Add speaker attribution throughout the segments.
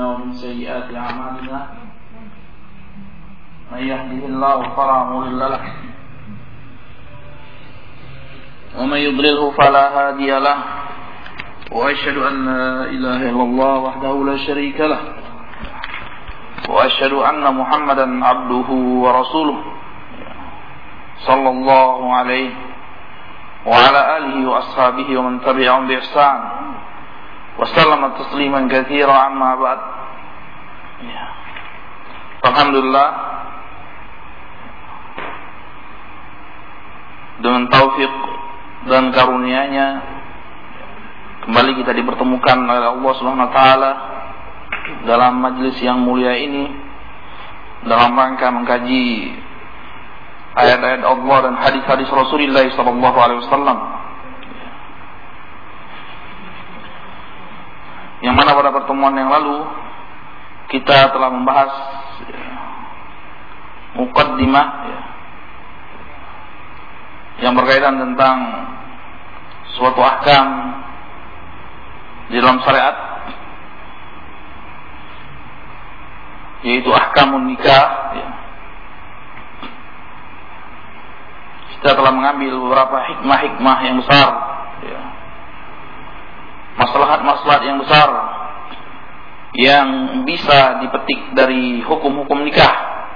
Speaker 1: أنفسنا ومن سيئات أعمالنا من يهده الله فلا مضل له ومن يضلله فلا هادي له وأشهد أن لا إله إلا الله وحده لا شريك له وأشهد أن محمدا عبده ورسوله صلى الله عليه وعلى آله وأصحابه ومن تبعهم بإحسان وسلم تسليما كثيرا أما بعد. Alhamdulillah, dengan taufik dan karunia-Nya kembali kita dipertemukan oleh Allah Subhanahu wa taala dalam majlis yang mulia ini dalam rangka mengkaji ayat-ayat Allah dan hadis-hadis Rasulullah sallallahu alaihi wasallam, yang mana pada pertemuan yang lalu kita telah membahas muqaddimah yang berkaitan tentang suatu ahkam di dalam syariat, yaitu ahkamun nikah. Kita telah mengambil beberapa hikmah-hikmah yang besar, maslahat-maslahat yang besar yang bisa dipetik dari hukum-hukum nikah,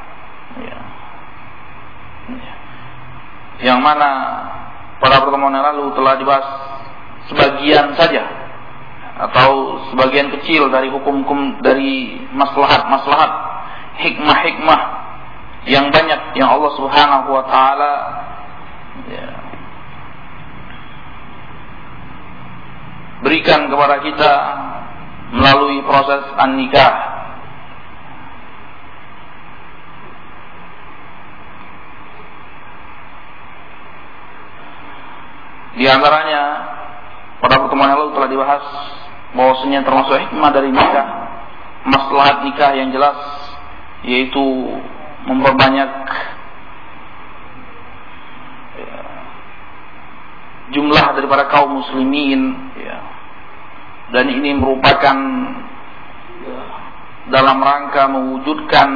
Speaker 1: yang mana pada pertemuan yang lalu telah dibahas sebagian saja atau sebagian kecil dari hukum-hukum, dari maslahat-maslahat, hikmah-hikmah yang banyak yang Allah Subhanahu wa taala berikan kepada kita melalui proses an-nikah. Di antaranya pada pertemuan yang lalu telah dibahas bahwasanya termasuk hikmah dari nikah, maslahat nikah yang jelas, yaitu memperbanyak jumlah daripada kaum muslimin, dan ini merupakan dalam rangka mewujudkan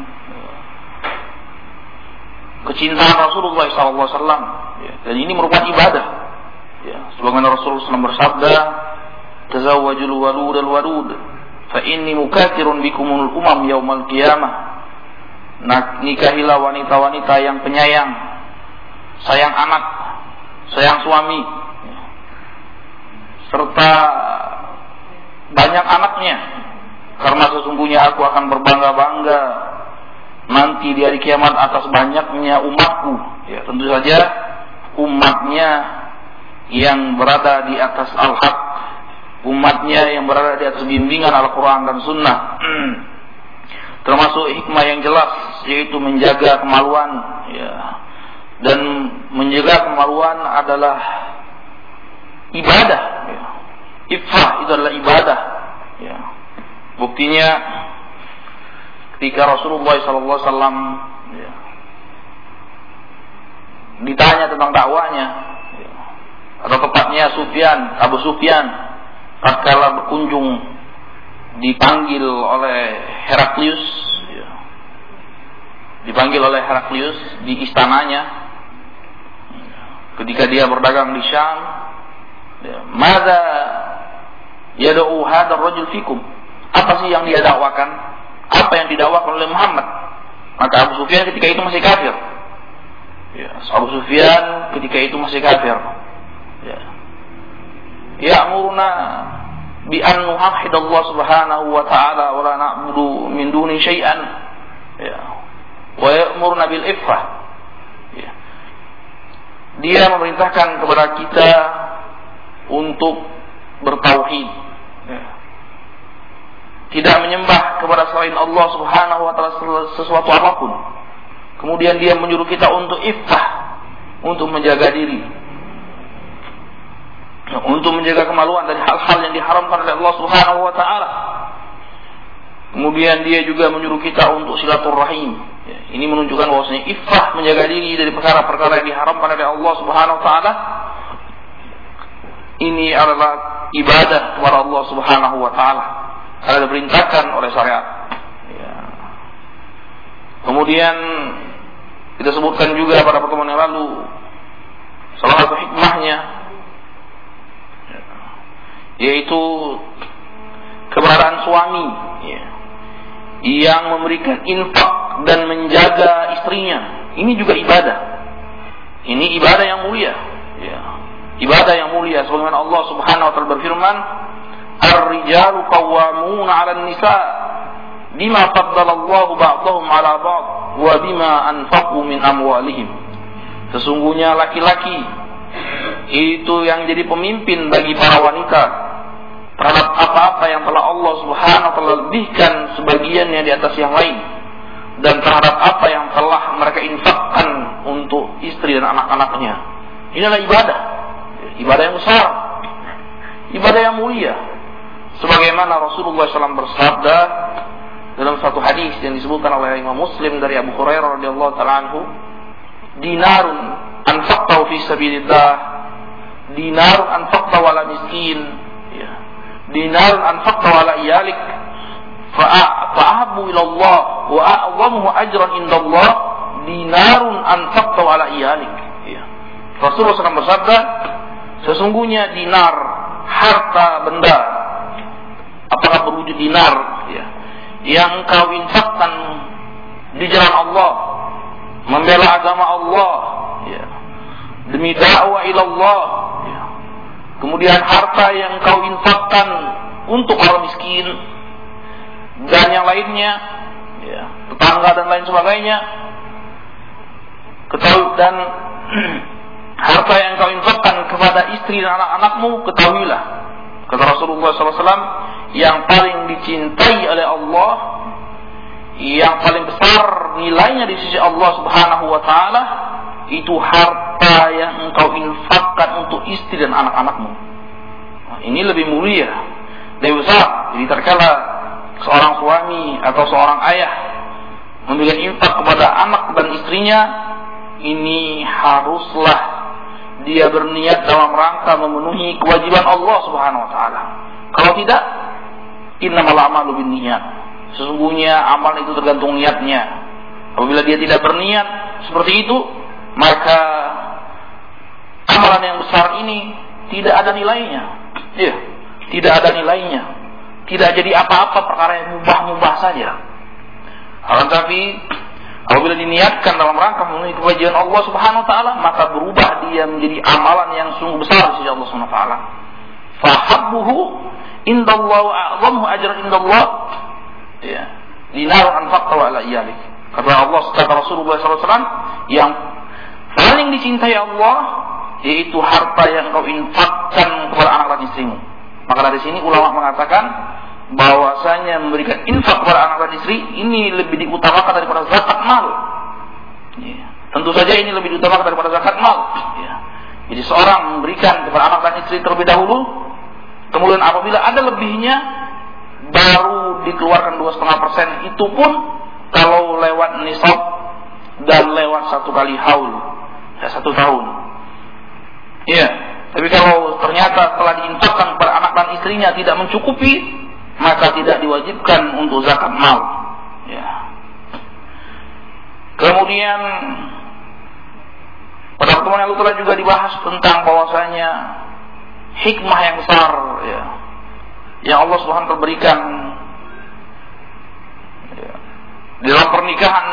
Speaker 1: kecintaan Rasulullah SAW, dan ini merupakan ibadah. Sebagaimana Rasulullah SAW bersabda, "Tazawwajul walud al-walud, fa inni mukatsirun bikumul umam yaumal qiyamah." Nikahilah wanita-wanita yang penyayang, sayang anak, sayang suami, serta banyak anaknya, karena sesungguhnya aku akan berbangga-bangga nanti di hari kiamat atas banyaknya umatku. Tentu saja umatnya yang berada di atas al-haq, umatnya yang berada di atas bimbingan Al-Quran dan Sunnah. Termasuk hikmah yang jelas, yaitu menjaga kemaluan, dan menjaga kemaluan adalah ibadah. Iffah itu adalah ibadah. Buktinya ketika Rasulullah SAW ditanya tentang dakwanya, atau tepatnya Abu Sufyan tatkala berkunjung dipanggil oleh Heraklius di istananya ketika dia berdagang di Syam. Madza yad'u hadzal rajul fikum? Apa sih yang dia dakwakan? Apa yang didakwakan oleh Muhammad? Maka Abu Sufyan ketika itu masih kafir. Abu Sufyan ketika itu masih kafir. Ya'muruna bi an nuwahhidallah subhanahu wa ta'ala wa la na'budu min duni syai'an. Wa ya'muruna bil iffah. Dia memerintahkan kepada kita untuk bertauhid, tidak menyembah kepada selain Allah Subhanahu wa taala sesuatu apapun. Kemudian dia menyuruh kita untuk iffah, untuk menjaga diri, untuk menjaga kemaluan dari hal-hal yang diharamkan oleh Allah Subhanahu wa taala. Kemudian dia juga menyuruh kita untuk silaturahim. Ini menunjukkan bahwasanya iffah, menjaga diri dari perkara-perkara yang diharamkan oleh Allah Subhanahu wa taala, ini adalah ibadah kepada Allah Subhanahu wa taala. karena diperintahkan oleh syariat. Ya. Kemudian kita sebutkan juga pada pertemuan yang lalu salah satu hikmahnya yaitu keberadaan suami yang memberikan infak dan menjaga istrinya. Ini juga ibadah. Ini ibadah yang mulia. Ibadah yang mulia. Sebagaimana Allah Subhanahu wa taala berfirman, "Ar-rijalu qawwamuna 'alan nisa bima faddalallahu ba'dahum 'ala ba'd wa bima anfaqu min amwalihim." Sesungguhnya laki-laki itu yang jadi pemimpin bagi para wanita terhadap apa-apa yang telah Allah Subhanahu wa taala lebihkan sebagiannya di atas yang lain, dan terhadap apa yang telah mereka infakkan untuk istri dan anak-anaknya. Ini adalah ibadah yang besar, ibadah yang mulia. Sebagaimana Rasulullah SAW bersabda dalam satu hadis yang disebutkan oleh Imam Muslim dari Abu Hurairah radhiyallahu ta'ala anhu, "Dinarun anfaqtahu fi sabilillah, dinarun anfaqtahu ala miskin, dinarun anfaqtahu ala iyalik, fa'ahabbu ila Allah wa a'zamuhu ajran indallah dinarun anfaqtahu ala iyalik." Rasulullah SAW bersabda, sesungguhnya dinar, harta benda, apakah berwujud dinar, yang kau infakkan di jalan Allah, membela agama Allah, demi dakwah ila Allah, kemudian harta yang kau infakkan untuk orang miskin dan yang lainnya, tetangga dan lain sebagainya, dan harta yang kau infakkan kepada istri dan anak-anakmu, ketahuilah, kata Rasulullah SAW, yang paling dicintai oleh Allah, yang paling besar nilainya di sisi Allah Subhanahu wa taala, itu harta yang engkau infakkan untuk istri dan anak-anakmu. Ini lebih mulia, lebih besar. Jadi terkala seorang suami atau seorang ayah memberikan infak kepada anak dan istrinya, ini haruslah dia berniat dalam rangka memenuhi kewajiban Allah Subhanahu wa taala. Kalau tidak, innamal a'malu binniyat. Sesungguhnya amal itu tergantung niatnya. Apabila dia tidak berniat seperti itu, maka amalan yang besar ini tidak ada nilainya. Tidak ada nilainya. Tidak jadi apa-apa, perkara yang mubah-mubah saja. Akan tapi apabila diniatkan dalam rangka memenuhi kewajiban Allah Subhanahu wa taala, maka berubah dia menjadi amalan yang sungguh besar di sisi Allah Subhanahu wa taala. Fahabbuhu indallah wa a'zamuhu ajran indallah, dinar anfaqtahu ala iyalik. Kata Allah, kata Rasulullah SAW, yang paling dicintai Allah yaitu harta yang kau infakkan kepada anak dan istrimu. Maka dari sini ulama mengatakan bahwasanya memberikan infak kepada anak dan istri ini lebih diutamakan daripada zakat mal. Tentu saja ini lebih diutamakan daripada zakat mal. Jadi seorang memberikan kepada anak dan istri terlebih dahulu, kemudian apabila ada lebihnya baru dikeluarkan 2,5%. Itu pun kalau lewat nisab dan lewat satu kali haul, 1 tahun. Tapi kalau ternyata telah diinfakkan kepada anak dan istrinya tidak mencukupi, maka tidak diwajibkan untuk zakat mal. Kemudian pada pertemuan yang lalu telah juga dibahas tentang bahwasanya hikmah yang besar yang Allah Subhanahu wa taala berikan dalam pernikahan,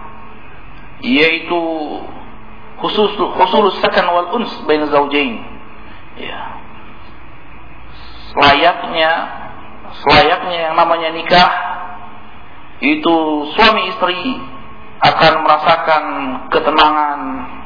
Speaker 1: yaitu khusus sakan wal uns bain zaujain. Selayaknya yang namanya nikah itu suami istri akan merasakan ketenangan,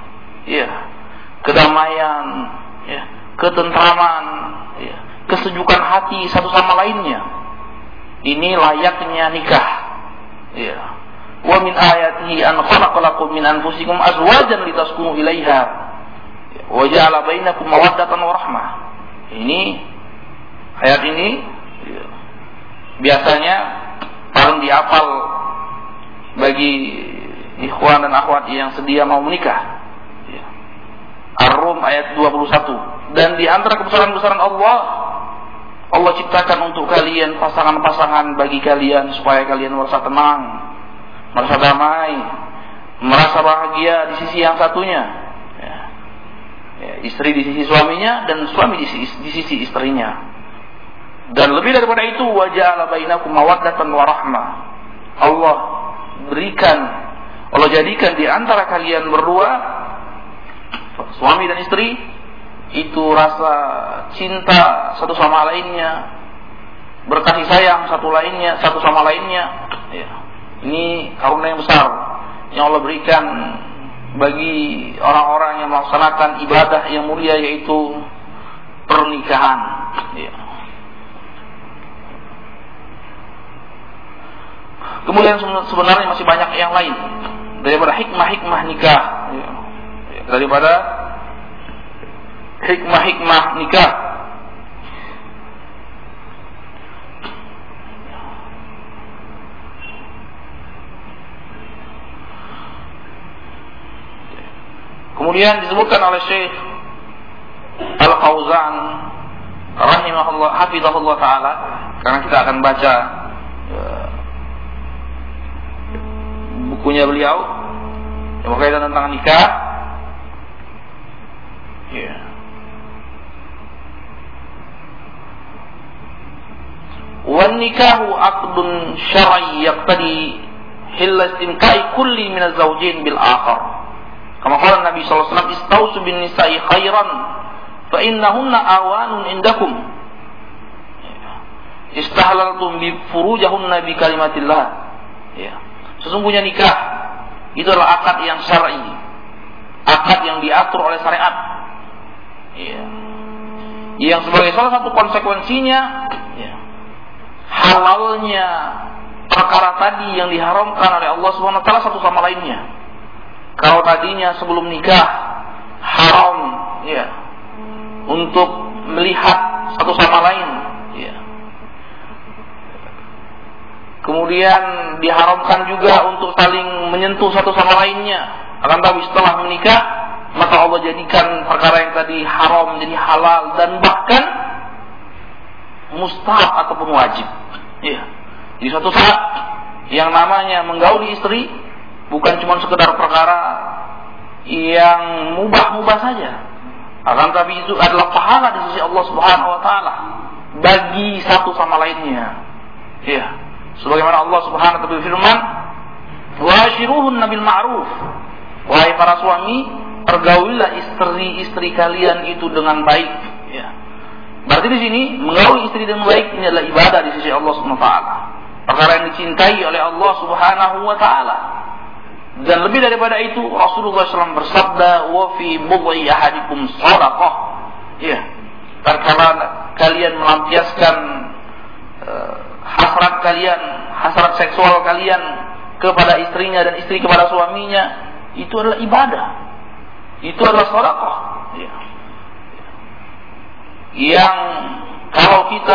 Speaker 1: kedamaian, ketentraman, kesejukan hati satu sama lainnya. Ini layaknya nikah. Wa min ayatihi an khalaqa lakum min anfusikum azwajan litaskunu ilaiha wa ja'ala bainakum mawaddatan wa rahmah. Ini ayat ini biasanya paling dihafal bagi ikhwan dan akhwat yang sedia mau menikah. Ar-Rum ayat 21. Dan di antara kebesaran-kebesaran Allah Allah ciptakan untuk kalian pasangan-pasangan bagi kalian supaya kalian merasa tenang, merasa damai, merasa bahagia di sisi yang satunya. Istri di sisi suaminya dan suami di sisi istrinya. Dan lebih daripada itu, wa ja'ala bainakum mawaddatan wa rahmah. Allah jadikan di antara kalian berdua, suami dan istri, itu rasa cinta satu sama lainnya, berkasih sayang satu sama lainnya. Ini karunia yang besar yang Allah berikan bagi orang-orang yang melaksanakan ibadah yang mulia, yaitu pernikahan. Kemudian sebenarnya masih banyak yang lain daripada hikmah-hikmah nikah, daripada hikmah-hikmah nikah. Kemudian disebutkan oleh Syekh Al-Fauzan rahimahullah, hafizahullah taala, karena kita akan baca bukunya beliau yang berkaitan tentang nikah. Wan nikahu aqdun syar'i yaqtadi hilla istimka'i kulli min az-zawjain bil akhar. Kama qala Nabi sallallahu alaihi wasallam, istausu bin nisa'i khairan fa innahunna awanun indakum. Istahlaltum bi furujahunna bi kalimatillah. Sesungguhnya nikah itu adalah akad yang syar'i, akad yang diatur oleh syariat. Yang sebagai salah satu konsekuensinya halalnya perkara tadi yang diharamkan oleh Allah Subhanahu wa taala satu sama lainnya. Kalau tadinya sebelum nikah haram untuk melihat satu sama lain, kemudian diharamkan juga untuk saling menyentuh satu sama lainnya. Akan tapi setelah menikah, maka Allah jadikan perkara yang tadi haram jadi halal dan bahkan mustahab ataupun wajib. Di suatu saat yang namanya menggauli istri bukan cuma sekedar perkara yang mubah-mubah saja, akan tapi itu adalah pahala di sisi Allah Subhanahu wa taala bagi satu sama lainnya. Sebagaimana Allah Subhanahu wa taala berfirman, "Wa ashiruhunna bil ma'ruf." Wahai para suami, pergaulilah istri-istri kalian itu dengan baik. Berarti di sini menggauli istri dengan baik ini adalah ibadah di sisi Allah Subhanahu wa taala. Perkara yang dicintai oleh Allah Subhanahu wa taala. Dan lebih daripada itu, Rasulullah SAW bersabda, "Wa fi budhi ahadikum shadaqah." Tatkala kalian melampiaskan hasrat seksual kalian kepada istrinya dan istri kepada suaminya, itu adalah ibadah. Itu adalah sedekah. Yang kalau kita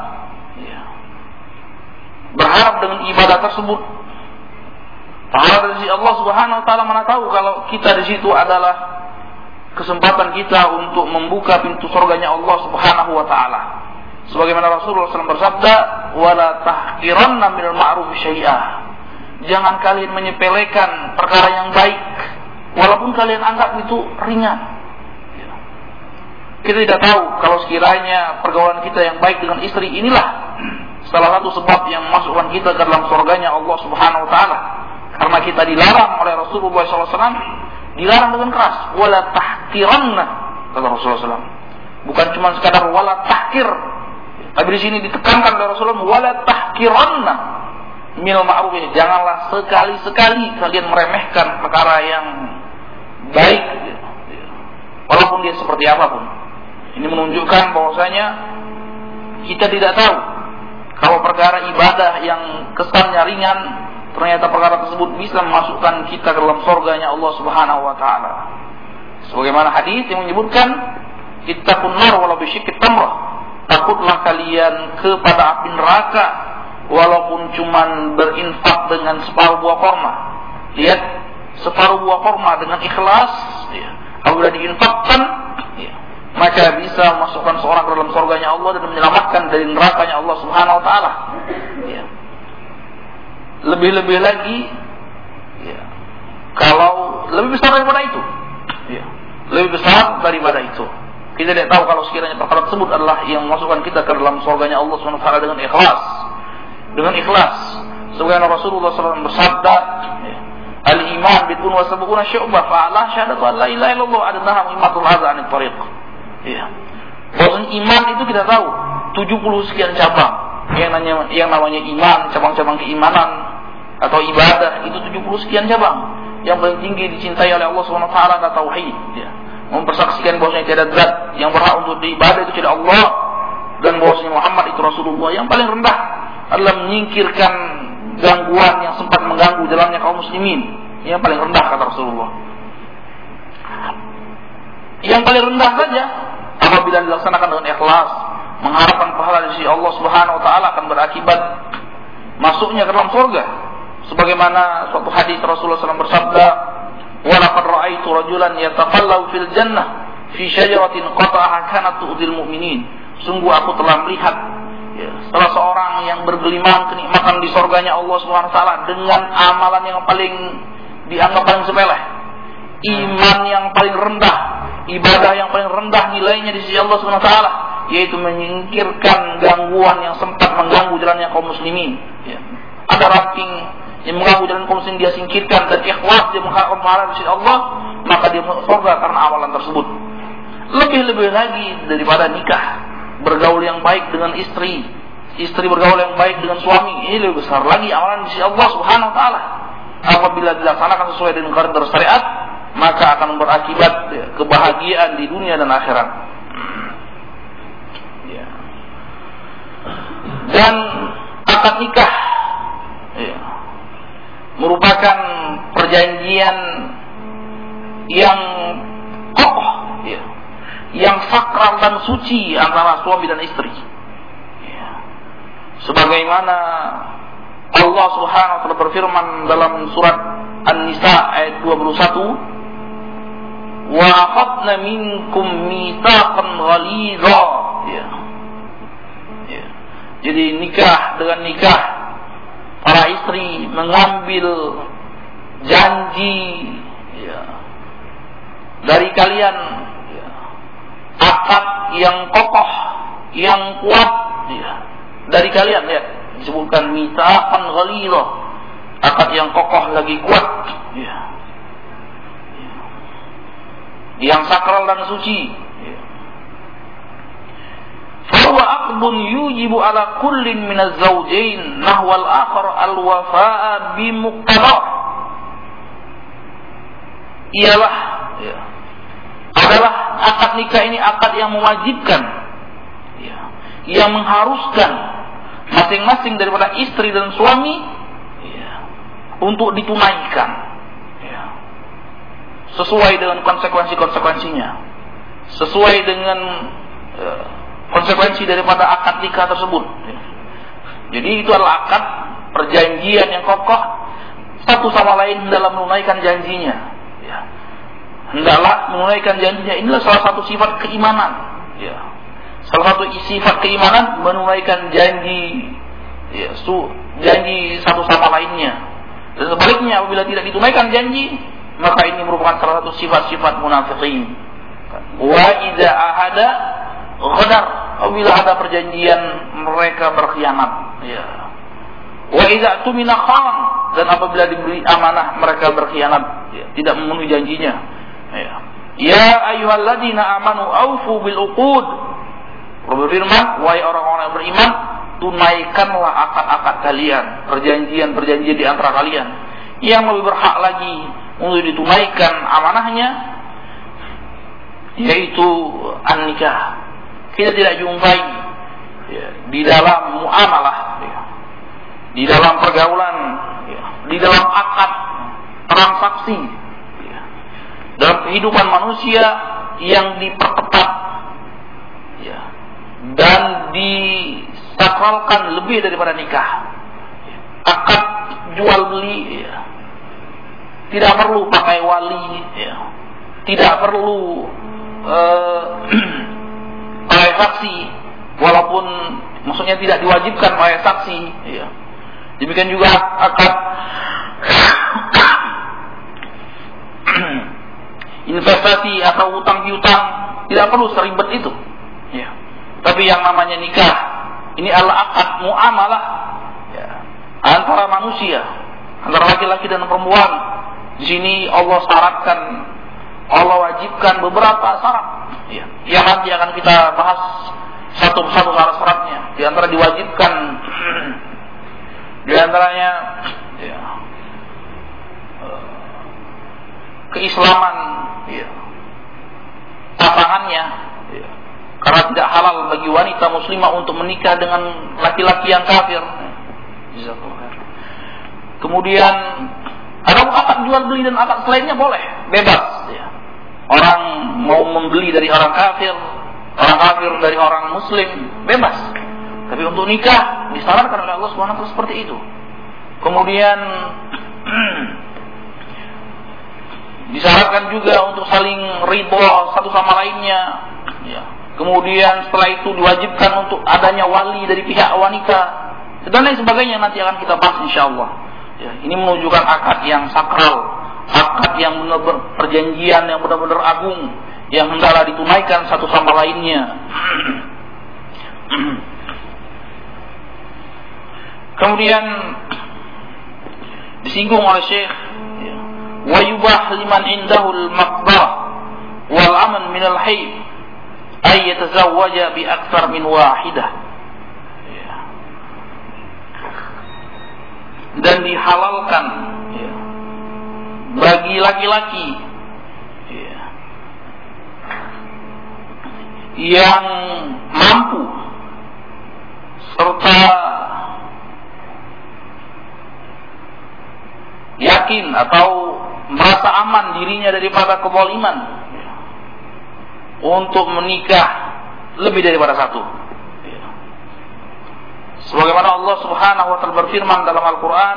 Speaker 1: berharap dengan ibadah tersebut pahala dari Allah Subhanahu wa taala, mana tahu kalau kita di situ adalah kesempatan kita untuk membuka pintu surganya Allah Subhanahu wa taala. Sebagaimana Rasulullah SAW bersabda, "Wala tahqiranna minal ma'ruf syai'ah." Jangan kalian menyepelekan perkara yang baik walaupun kalian anggap itu ringan. Kita tidak tahu kalau sekiranya pergaulan kita yang baik dengan istri inilah salah satu sebab yang memasukkan kita ke dalam surganya Allah Subhanahu wa taala. Karena kita dilarang oleh Rasulullah SAW, dilarang dengan keras, wala tahqiranna, kata Rasulullah SAW. Bukan cuma sekadar wala tahqir, tapi di sini ditekankan oleh Rasulullah, wala tahqiranna minal ma'ruf. Janganlah sekali-sekali kalian meremehkan perkara yang baik, walaupun dia seperti apapun. Ini menunjukkan bahwasanya kita tidak tahu kalau perkara ibadah yang kesannya ringan, ternyata perkara tersebut bisa memasukkan kita ke dalam surganya Allah Subhanahu wa taala. Sebagaimana hadis yang menyebutkan, ittaqun nar walau bisyikki tamrah. Takutlah kalian kepada api neraka walaupun cuman berinfak dengan separuh buah kurma. Lihat, separuh buah kurma dengan ikhlas, apabila diinfakkan, maka bisa memasukkan seorang ke dalam surganya Allah dan menyelamatkan dari nerakanya Allah Subhanahu wa taala. Ya. Lebih-lebih lagi ya, kalau lebih besar daripada itu. Ya. Lebih besar daripada itu. Kita tidak tahu kalau sekiranya perkara tersebut adalah yang memasukkan kita ke dalam surganya Allah Subhanahu wa taala dengan ikhlas. Dengan ikhlas. Sebagaimana Rasulullah SAW bersabda, al-iman bid'un wa sab'una syu'bah fa'ala syahadatu an la ilaha illallah adnaha muhimmatul adza 'anil tariq. Iya. Bahwa iman itu kita tahu 70 sekian cabang. Yang namanya iman, cabang-cabang keimanan atau ibadah itu 70 sekian cabang. Yang paling tinggi dicintai oleh Allah Subhanahu wa taala adalah tauhid, ya. Mempersaksikan bahwasanya tiada zat yang berhak untuk diibadah itu kecuali Allah dan bahwasanya Muhammad itu Rasulullah. Yang paling rendah adalah menyingkirkan gangguan yang sempat mengganggu jalannya kaum muslimin. Yang paling rendah kata Rasulullah. Yang paling rendah saja apabila dilaksanakan dengan ikhlas, mengharapkan pahala dari sisi Allah Subhanahu wa taala akan berakibat masuknya ke dalam surga. Sebagaimana suatu hadis Rasulullah SAW bersabda, "Wa laqad ra'aitu rajulan yataqallabu fil jannah fi syajaratin qata'aha kanat tu'dil mu'minin." Sungguh aku telah melihat ya, salah seorang yang bergelimang kenikmatan di surganya Allah Subhanahu wa taala dengan amalan yang paling dianggap paling sepele, iman yang paling rendah, ibadah yang paling rendah nilainya di sisi Allah Subhanahu wa taala, yaitu menyingkirkan gangguan yang sempat mengganggu jalannya kaum muslimin. Ya. Ada ranting yang mengganggu jalan kaum muslimin dia singkirkan dan ikhlas dia mengharapkan pahala di sisi Allah, maka dia masuk surga karena amalan tersebut. Lebih-lebih lagi daripada nikah, bergaul yang baik dengan istri bergaul yang baik dengan suami, ini lebih besar lagi amalan di sisi Allah Subhanahu wa taala. Apabila dilaksanakan sesuai dengan kaedah syariat, maka akan berakibat kebahagiaan di dunia dan akhirat. Ya. Dan akad nikah ya, merupakan perjanjian yang kokoh, ya, yang sakral dan suci antara suami dan istri. Ya. Sebagaimana Allah Subhanahu wa taala berfirman dalam surat An-Nisa ayat 21, "Wa akhadna minkum mitsaqan ghalidha." Ya. Ya. Jadi nikah dengan nikah, para istri mengambil janji ya, dari kalian ya, akad yang kokoh, yang kuat ya, dari kalian ya, disebutkan mitsaqan ghalidha, akad yang kokoh lagi kuat ya. Ya. Yang sakral dan suci ya. Fahuwa aqdun yujibu ala kullin minaz zawjain nahwal akhar al-wafa'a bimuqtadah. Ialah ya, adalah akad nikah ini akad yang mewajibkan ya, yang mengharuskan masing-masing daripada istri dan suami ya, untuk ditunaikan ya, sesuai dengan konsekuensinya, sesuai dengan konsekuensi daripada akad nikah tersebut. Jadi itu adalah akad perjanjian yang kokoh, satu sama lain dalam menunaikan janjinya. Ya. Hendaklah menunaikan janjinya. Inilah salah satu sifat keimanan. Ya. Salah satu sifat keimanan menunaikan janji, ya, janji satu sama lainnya. Dan sebaliknya apabila tidak ditunaikan janji, maka ini merupakan salah satu sifat-sifat munafiqin. Wa idza ahada ghadar, apabila ada perjanjian mereka berkhianat ya. Wa idza tumina khan, dan apabila diberi amanah mereka berkhianat ya, tidak memenuhi janjinya ya. Ya ayyuhalladzina amanu aufu bil uqud, berfirman wahai orang-orang yang beriman, tunaikanlah akad-akad kalian, perjanjian-perjanjian di antara kalian. Yang lebih berhak lagi untuk ditunaikan amanahnya yaitu an-nikah. Kita tidak jumpai ya, di dalam muamalah ya, di dalam pergaulan ya, di dalam akad transaksi ya, dalam kehidupan manusia yang diperketat ya, dan disakralkan lebih daripada nikah. Akad jual beli ya, tidak perlu pakai wali ya, tidak perlu saksi, walaupun maksudnya tidak diwajibkan bayar saksi. Ya. Demikian juga akad investasi atau hutang piutang tidak perlu seribet itu. Ya. Tapi yang namanya nikah ini adalah akad muamalah ya, antara manusia, antara laki-laki dan perempuan. Di sini Allah syaratkan, Allah wajibkan beberapa syarat ya, yang nanti akan kita bahas satu persatu syarat-syaratnya. Di antara diwajibkan di antaranya ya, keislaman ya, pasangannya ya, karena tidak halal bagi wanita muslimah untuk menikah dengan laki-laki yang kafir. Kemudian ada akad jual beli dan akad selainnya boleh, bebas ya. Orang mau membeli dari orang kafir dari orang muslim, bebas. Tapi untuk nikah disarankan oleh Allah SWT seperti itu. Kemudian disyaratkan juga untuk saling ridho satu sama lainnya ya. Kemudian setelah itu diwajibkan untuk adanya wali dari pihak wanita dan lain sebagainya, nanti akan kita bahas insyaallah ya. Ini menunjukkan akad yang sakral, akad yang benar-benar perjanjian yang benar-benar agung, yang hendaklah ditunaikan satu sama lainnya. Kemudian disinggung oleh Syekh wa yubah liman indahu al-maqbarah wal aman min al-hayd ay yatazawwaja bi akthar min wahidah. Dan dihalalkan ya, bagi laki-laki ya, yang mampu serta yakin atau merasa aman dirinya daripada kezaliman ya, untuk menikah lebih daripada satu. Sebagaimana Allah Subhanahu wa taala berfirman dalam Al-Qur'an,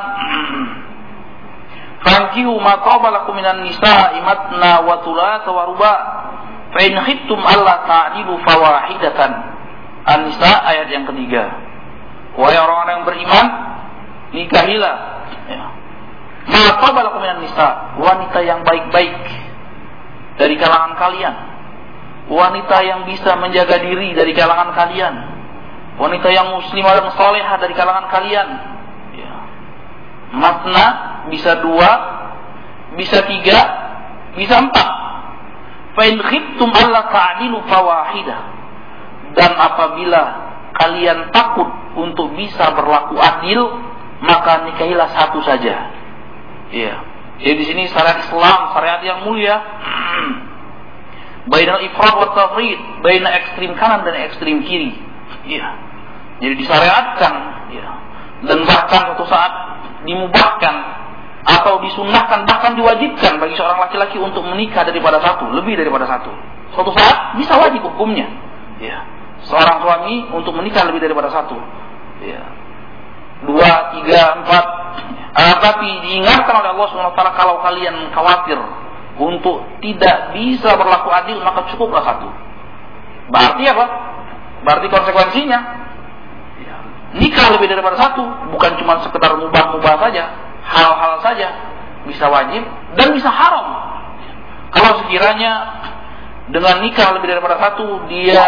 Speaker 1: "Fankihu ma taba lakum minan nisa'i matna wa thulatha wa ruba' fa in khiftum alla ta'dilu fawahidatan." An-Nisa ayat yang ketiga. Wahai orang-orang yang beriman, nikahilah ya, ma taba lakum minan nisa', wanita yang baik-baik dari kalangan kalian, wanita yang bisa menjaga diri dari kalangan kalian, wanita yang muslimah dan salehah dari kalangan kalian ya. Matna bisa 2, bisa 3, bisa 4. Fa in khiftum alla ta'dilu fawahidah. Dan apabila kalian takut untuk bisa berlaku adil, maka nikahilah satu saja. Iya. Jadi di sini syariat Islam, syariat yang mulia, bainal ifrat wa tafrid, baina ekstrim kanan dan ekstrim kiri. Iya. Jadi disyariatkan ya. Dan bahkan suatu saat dimubahkan atau disunnahkan, bahkan diwajibkan bagi seorang laki-laki untuk menikah daripada satu, lebih daripada satu. Suatu saat bisa wajib hukumnya ya, seorang suami untuk menikah lebih daripada satu ya. 2, 3, 4. Tapi diingatkan oleh Allah SWT, kalau kalian khawatir untuk tidak bisa berlaku adil, maka cukuplah satu. Berarti apa? Berarti konsekuensinya nikah lebih daripada satu bukan cuma sekedar mubah-mubah saja, hal-hal saja bisa wajib dan bisa haram. Kalau sekiranya dengan nikah lebih daripada satu dia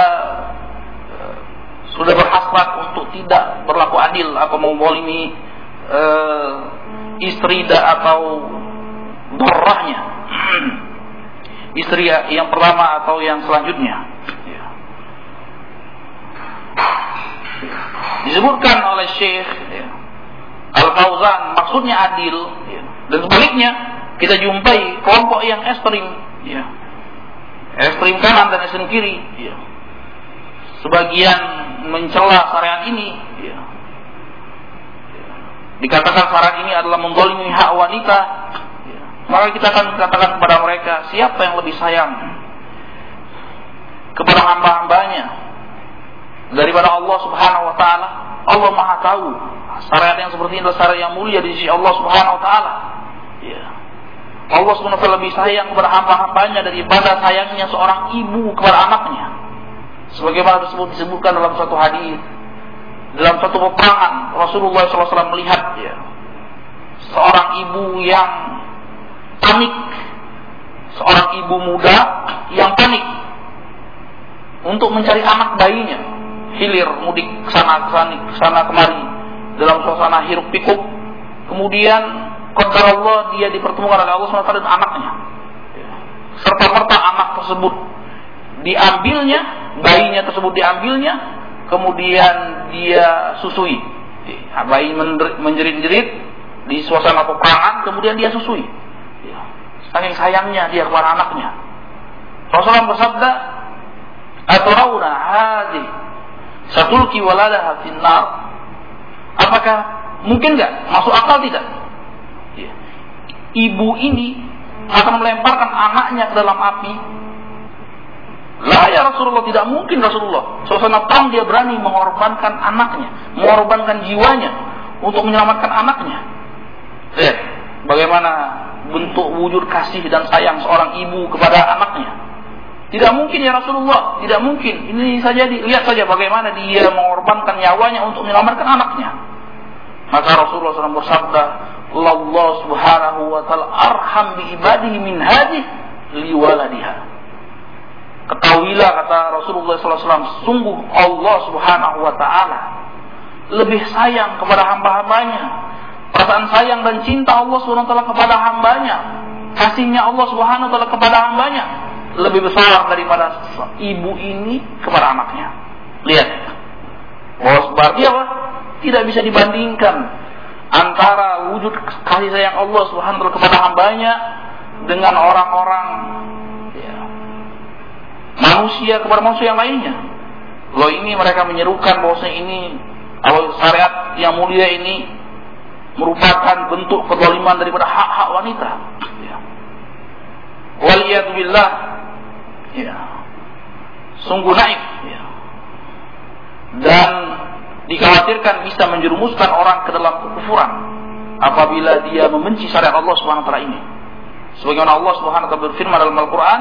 Speaker 1: sudah berhasrat untuk tidak berlaku adil atau menzalimi istri atau darahnya, istri yang pertama atau yang selanjutnya. Disebutkan oleh Syekh Al-Fauzan maksudnya adil ya. Dan sebaliknya kita jumpai kelompok yang ekstrim ya. Ekstrim kanan dan ekstrim kiri ya. Sebagian mencela syariat ini ya. Dikatakan syariat ini adalah menzalimi hak wanita ya. Maka kita akan katakan kepada mereka, siapa yang lebih sayang kepada hamba-hambanya daripada Allah Subhanahu wa taala? Allah Maha tahu. Syariat yang seperti ini adalah syariat yang mulia di sisi Allah Subhanahu wa taala. Ya. Allah Subhanahu wa taala lebih sayang kepada hamba-hambanya daripada sayangnya seorang ibu kepada anaknya. Sebagaimana disebutkan dalam suatu hadis, dalam suatu peperangan Rasulullah SAW melihat seorang ibu yang panik, seorang ibu muda yang panik untuk mencari anak bayinya, hilir mudik kesana kemari dalam suasana hiruk pikuk. Kemudian qadar Allah, dia dipertemukan oleh Allah SWT dengan anaknya, serta-merta anak tersebut diambilnya, bayinya tersebut diambilnya, kemudian dia susui. Bayi menjerit-jerit di suasana peperangan, kemudian dia susui. Saking sayangnya dia kepada anaknya. Rasulullah bersabda, "Atarawna hadhi satulki waladaha finnar?" Apakah mungkin enggak? Masuk akal tidak? Ibu ini akan melemparkan anaknya ke dalam api. La ya Rasulullah, tidak mungkin Rasulullah. Suasana perang dia berani mengorbankan anaknya, mengorbankan jiwanya untuk menyelamatkan anaknya. Bagaimana bentuk wujud kasih dan sayang seorang ibu kepada anaknya. Tidak mungkin ya Rasulullah, tidak mungkin. Ini saja lihat saja bagaimana dia mengorbankan nyawanya untuk menyelamatkan anaknya. Maka Rasulullah SAW bersabda, Allah subhanahu wa ta'ala arham bi ibadihi min hadih liwaladiha. Ketahuilah, kata Rasulullah SAW, sungguh Allah subhanahu wa ta'ala lebih sayang kepada hamba-hambanya. Perasaan sayang dan cinta Allah subhanahu wa ta'ala kepada hambanya, kasihnya Allah subhanahu wa ta'ala kepada hambanya lebih besar daripada ibu ini kepada anaknya. Lihat, berarti apa? Tidak bisa dibandingkan antara wujud kasih sayang Allah subhanahu wa ta'ala kepada hambanya dengan orang-orang manusia kepada manusia yang lainnya. Loh, ini mereka menyerukan bahwasanya ini syariat yang mulia ini merupakan bentuk kezaliman daripada hak-hak wanita. Waliyadu billah. Sungguh naif. Dan dikhawatirkan bisa menjerumuskan orang ke dalam kekufuran apabila dia membenci syariat Allah Subhanahu wa taala ini. Sebagaimana Allah Subhanahu wa taala berfirman dalam Al-Qur'an,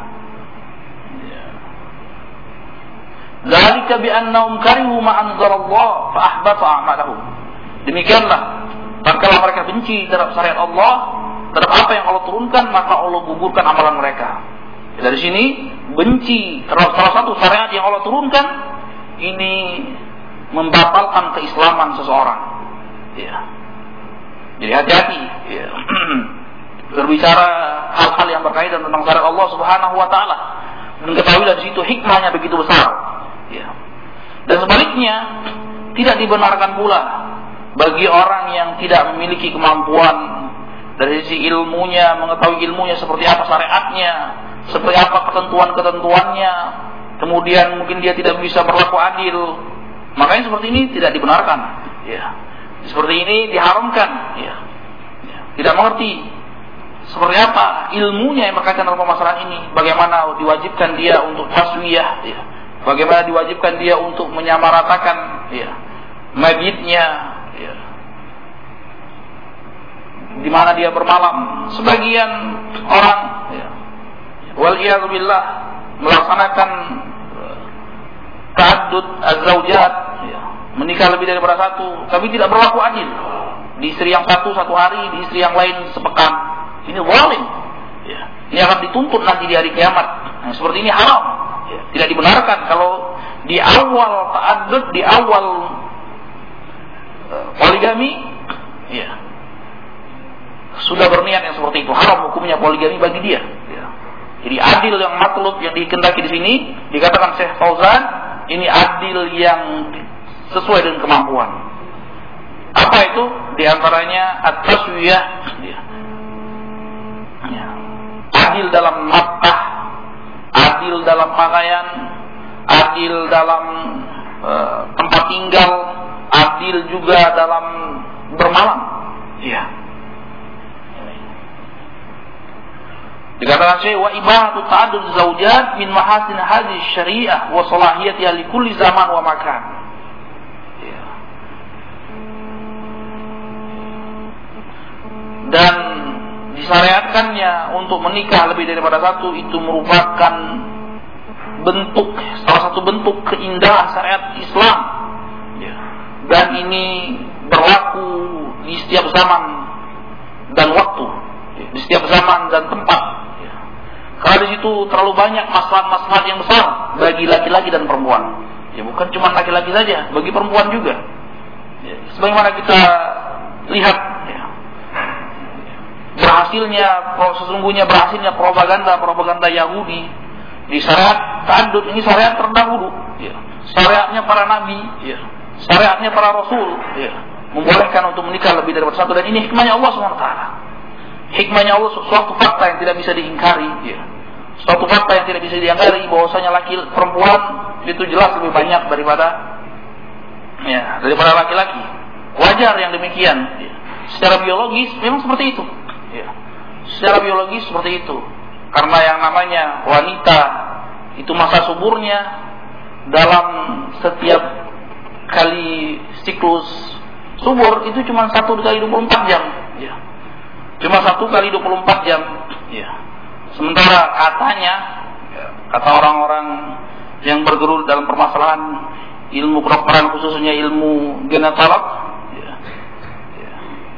Speaker 1: "Dzalika bi annahum karihu ma anzalallah fa ahbata a'malahum." Demikianlah, tatkala mereka benci terhadap syariat Allah, terhadap apa yang Allah turunkan, maka Allah gugurkan amalan mereka. Dari sini, benci terhadap salah satu syariat yang Allah turunkan ini membatalkan keislaman seseorang. Jadi hati-hati berbicara hal-hal yang berkaitan tentang syariat Allah Subhanahu wa taala. Dan ketahuilah di situ hikmahnya begitu besar. Dan sebaliknya, tidak dibenarkan pula bagi orang yang tidak memiliki kemampuan dari sisi ilmunya, mengetahui ilmunya seperti apa syariatnya, seperti apa ketentuan-ketentuannya, kemudian mungkin dia tidak bisa berlaku adil. Makanya seperti ini tidak dibenarkan. Seperti ini diharamkan. Tidak mengerti seperti apa ilmunya yang berkaitan dengan permasalahan ini, bagaimana diwajibkan dia untuk taswiyah, bagaimana diwajibkan dia untuk menyamaratakan mabitnya, di mana dia bermalam. Sebagian orang wal-iyadzu billah melaksanakan ta'addud az-zaujat, menikah lebih daripada satu, tapi tidak berlaku adil. Di istri yang satu hari, di istri yang lain sepekan. Ini zalim. Ini akan dituntut nanti di hari kiamat. Seperti ini haram. Tidak dibenarkan. Kalau di awal ta'addud, di awal poligami, sudah berniat yang seperti itu, haram hukumnya poligami bagi dia. Jadi adil yang matlub yang dikehendaki di sini dikatakan Syekh Fauzan, ini adil yang sesuai dengan kemampuan. Apa itu? Di antaranya at-taswiyah, adil dalam nafkah, adil dalam pakaian, adil dalam tempat tinggal, adil juga dalam bermalam. Dikatakan Syekh, wa ibahatu ta'addud zaujat min mahasin hadhihi syariah wa salahiyatiha li kulli zaman wa makan. Dan disyariatkannya untuk menikah lebih daripada satu itu merupakan salah satu bentuk bentuk keindahan syariat Islam, ya. Dan ini berlaku di setiap zaman dan waktu, ya. Di setiap zaman dan tempat, ya. Karena di situ terlalu banyak maslahat-maslahat yang besar bagi laki-laki dan perempuan, ya, bukan cuma laki-laki saja, bagi perempuan juga, ya. Sebagaimana kita lihat, ya, sesungguhnya berhasilnya propaganda Yahudi di syariat ta'addud. Ini syariat terdahulu, ya. Syariatnya para nabi, ya. Syariatnya para rasul, ya. Membolehkan untuk menikah lebih daripada satu, dan ini hikmahnya Allah SWT. Hikmahnya Allah, suatu fakta yang tidak bisa diingkari, ya. Suatu fakta yang tidak bisa diingkari bahwasanya perempuan itu jelas lebih banyak daripada laki-laki. Wajar yang demikian, ya. Secara biologis memang seperti itu, ya. Secara biologis seperti itu. Karena yang namanya wanita itu masa suburnya dalam setiap kali siklus subur itu cuma 1 kali 24 jam, ya. Cuma 1 kali 24 jam, ya. Sementara katanya, ya, kata orang-orang yang bergelut dalam permasalahan ilmu kedokteran, khususnya ilmu ginekolog, ya, ya,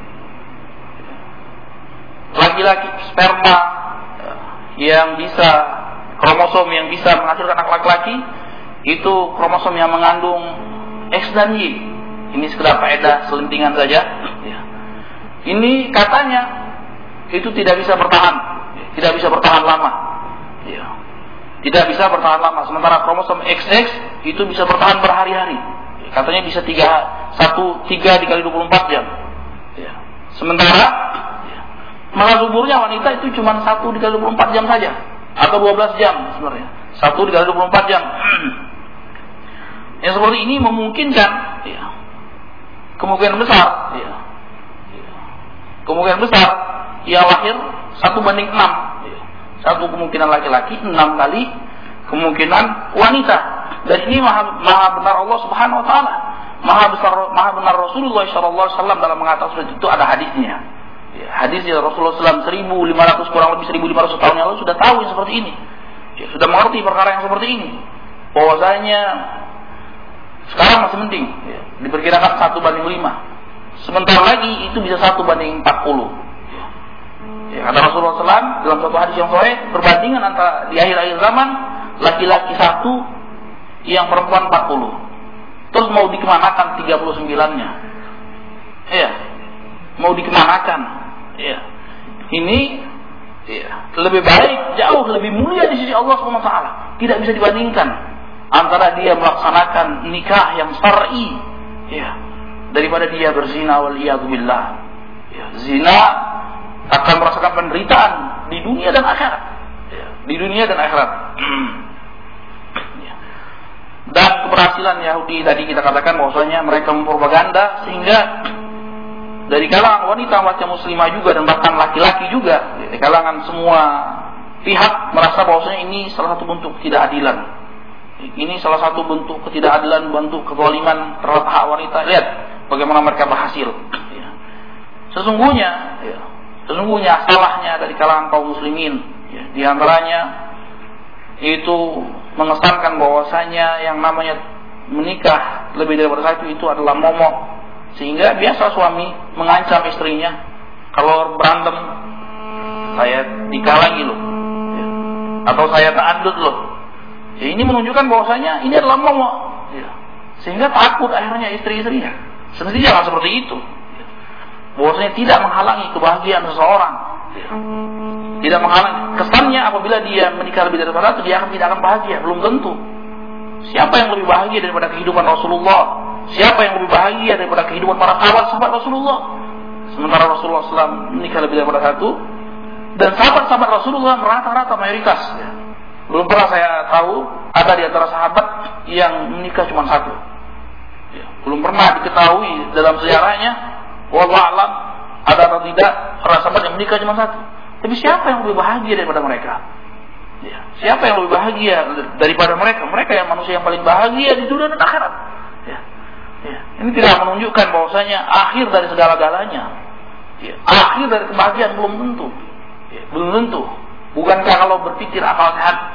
Speaker 1: laki-laki sperma yang bisa, kromosom yang bisa menghasilkan anak laki-laki itu kromosom yang mengandung X dan Y. Ini sekedar faedah selentingan saja, ya. Ini katanya itu tidak bisa bertahan lama, ya. Tidak bisa bertahan lama. Sementara kromosom XX itu bisa bertahan berhari-hari, ya. Katanya bisa 3 dikali 24 jam, ya. Sementara masa suburnya wanita itu cuma 1 dikali 24 jam saja, atau 12 jam sebenarnya. 1 dikali 24 jam. Yang seperti ini memungkinkan, ya, kemungkinan besar, ya, kemungkinan besar ia lahir 1:6, ya. 1 kemungkinan laki-laki, 6 kali kemungkinan wanita. Dan ini maha benar Allah Subhanahu Wa Taala, maha benar Rasulullah SAW dalam mengatakan itu. Ada hadisnya. Ya, hadis ya, Rasulullah SAW 1500 kurang lebih 1500 tahun yang lalu sudah tahu yang seperti ini, ya, sudah mengerti perkara yang seperti ini, bahwasanya sekarang masih penting, ya, diperkirakan 1:5, sebentar lagi itu bisa 1:40, ya. Ya, kata Rasulullah SAW dalam satu hadis yang sahih, perbandingan antara di akhir-akhir zaman laki-laki 1 yang perempuan 40, terus mau dikemanakan 39-nya, ya, mau dikemanakan. Ya, ini, ya, lebih baik, jauh lebih mulia di sisi Allah SWT. Tidak bisa dibandingkan antara dia melaksanakan nikah yang syar'i, ya, daripada dia berzina waliyadzubillah. Ya, zina akan merasakan penderitaan di dunia dan akhirat, ya, di dunia dan akhirat. Ya. Dan keberhasilan Yahudi tadi kita katakan bahwasanya mereka mempropaganda sehingga dari kalangan wanita muslimah juga dan bahkan laki-laki juga, dari kalangan semua pihak merasa bahwasanya ini salah satu bentuk ketidakadilan. Ini salah satu bentuk ketidakadilan, bentuk kezaliman terhadap hak wanita. Lihat bagaimana mereka berhasil. Ya. Sesungguhnya salahnya dari kalangan kaum muslimin, ya, di antaranya itu mengesankan bahwasanya yang namanya menikah lebih daripada satu itu adalah momok. Sehingga biasa suami mengancam istrinya, kalau berantem saya dikalangi loh, ya, atau saya ta'addud loh. Ya, ini menunjukkan bahwasanya ini adalah momok, ya. Sehingga takut akhirnya istri-istrinya. Semestinya jangan seperti itu, ya. Bahwasanya tidak menghalangi kebahagiaan seseorang, ya. Tidak menghalangi. Kesannya apabila dia menikah lebih dari satu, dia tidak akan bahagia. Belum tentu. Siapa yang lebih bahagia daripada kehidupan Rasulullah? Siapa yang lebih bahagia daripada kehidupan para sahabat Rasulullah? Sementara Rasulullah SAW menikah lebih daripada satu, dan sahabat-sahabat Rasulullah rata-rata mayoritas, ya. Belum pernah saya tahu ada di antara sahabat yang menikah cuma satu, ya. Belum pernah diketahui dalam sejarahnya, wallahu a'lam, ada atau tidak para sahabat yang menikah cuma satu. Tapi siapa yang lebih bahagia daripada mereka? Ya. Siapa yang lebih bahagia daripada mereka? Mereka yang manusia yang paling bahagia di dunia dan akhirat. Ya. Ya. Ini tidak menunjukkan bahwasanya akhir dari segala-galanya, ya. Akhir dari kebahagiaan belum tentu, ya. Belum tentu. Bukankah kalau berpikir akal sehat,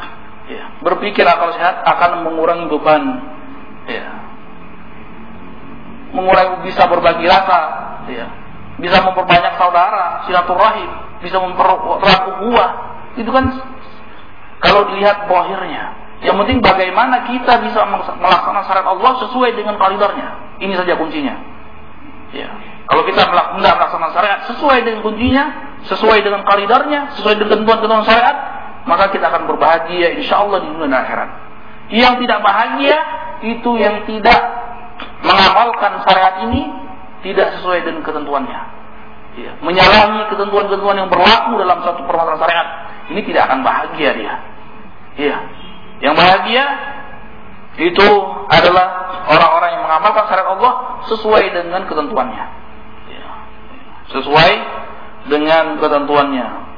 Speaker 1: Ya, berpikir akal sehat akan mengurangi beban, ya. Mengurangi, bisa berbagi rasa, ya. Bisa memperbanyak saudara, silaturahim, bisa mempererat ukhuwah. Itu kan kalau dilihat zahirnya. Yang penting bagaimana kita bisa melaksanakan syariat Allah sesuai dengan kalibernya. Ini saja kuncinya. Ya. Kalau kita melaksanakan syariat sesuai dengan kuncinya, sesuai dengan kalibernya, sesuai dengan ketentuan syariat, maka kita akan berbahagia insyaallah di dunia dan akhirat. Yang tidak bahagia itu yang tidak mengamalkan syariat ini tidak sesuai dengan ketentuannya. Ya. Menyalahi ketentuan-ketentuan yang berlaku dalam satu permasalahan syariat, ini tidak akan bahagia dia. Ya. Yang bahagia itu adalah orang-orang yang mengamalkan syariat Allah sesuai dengan ketentuannya. Ya. Sesuai dengan ketentuannya.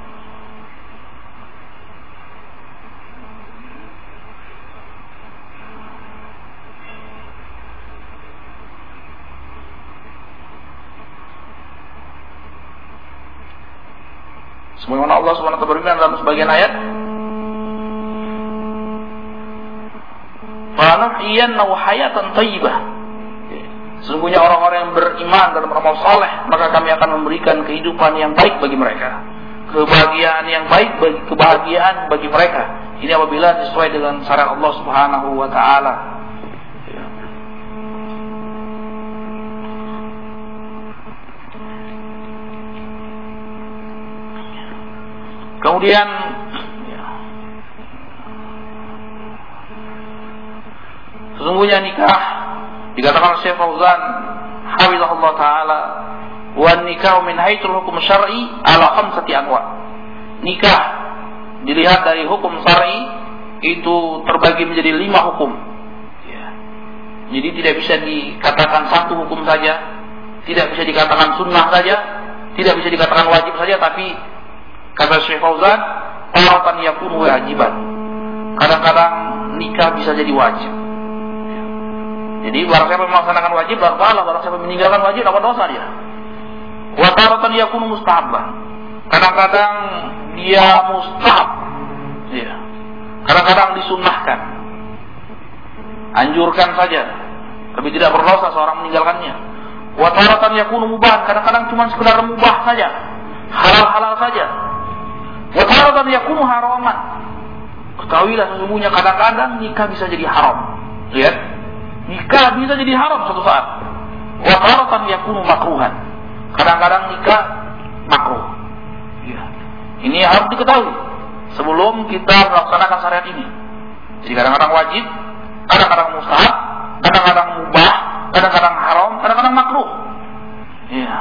Speaker 1: Sebagaimana Allah SWT berfirman dalam sebagian ayat, "Fanuhyiyannahu hayatan thayyibah." Sesungguhnya orang-orang yang beriman dan beramal saleh, maka kami akan memberikan kehidupan yang baik bagi mereka, kebahagiaan yang baik, kebahagiaan bagi mereka. Ini apabila sesuai dengan syariat Allah Subhanahu wa taala. Kemudian sesungguhnya nikah dikatakan Syekh Fauzan hafizahullah taala, wa nikah min haitsul hukum syar'i ala khamsati anwa. Nikah dilihat dari hukum syar'i itu terbagi menjadi 5 hukum. Ya. Jadi tidak bisa dikatakan satu hukum saja, tidak bisa dikatakan sunnah saja, tidak bisa dikatakan wajib saja, tapi kata Syekh Fauzan, taratan yakunu wajiban. Kadang-kadang nikah bisa jadi wajib. Jadi barang siapa melaksanakan wajib berpahala, barang siapa meninggalkan wajib dapat dosa dia. Wa taratan yakunu mustahabban. Kadang-kadang dia mustahab. Ya. Kadang-kadang disunnahkan. Anjurkan saja, tapi tidak berdosa seorang meninggalkannya. Wa taratan yakunu mubah. Kadang-kadang cuma sekedar mubah saja. Halal-halal saja. Wa taratan yakunu haraman. Ketahuilah sesungguhnya kadang-kadang nikah bisa jadi haram. Lihat, nikah bisa jadi haram suatu saat. Wa taratan yakunu makruhan. Kadang-kadang nikah makruh. Ya. Ini harus diketahui sebelum kita melaksanakan syariat ini. Jadi kadang-kadang wajib, kadang-kadang mustahab, kadang-kadang mubah, kadang-kadang haram, kadang-kadang makruh. Ya.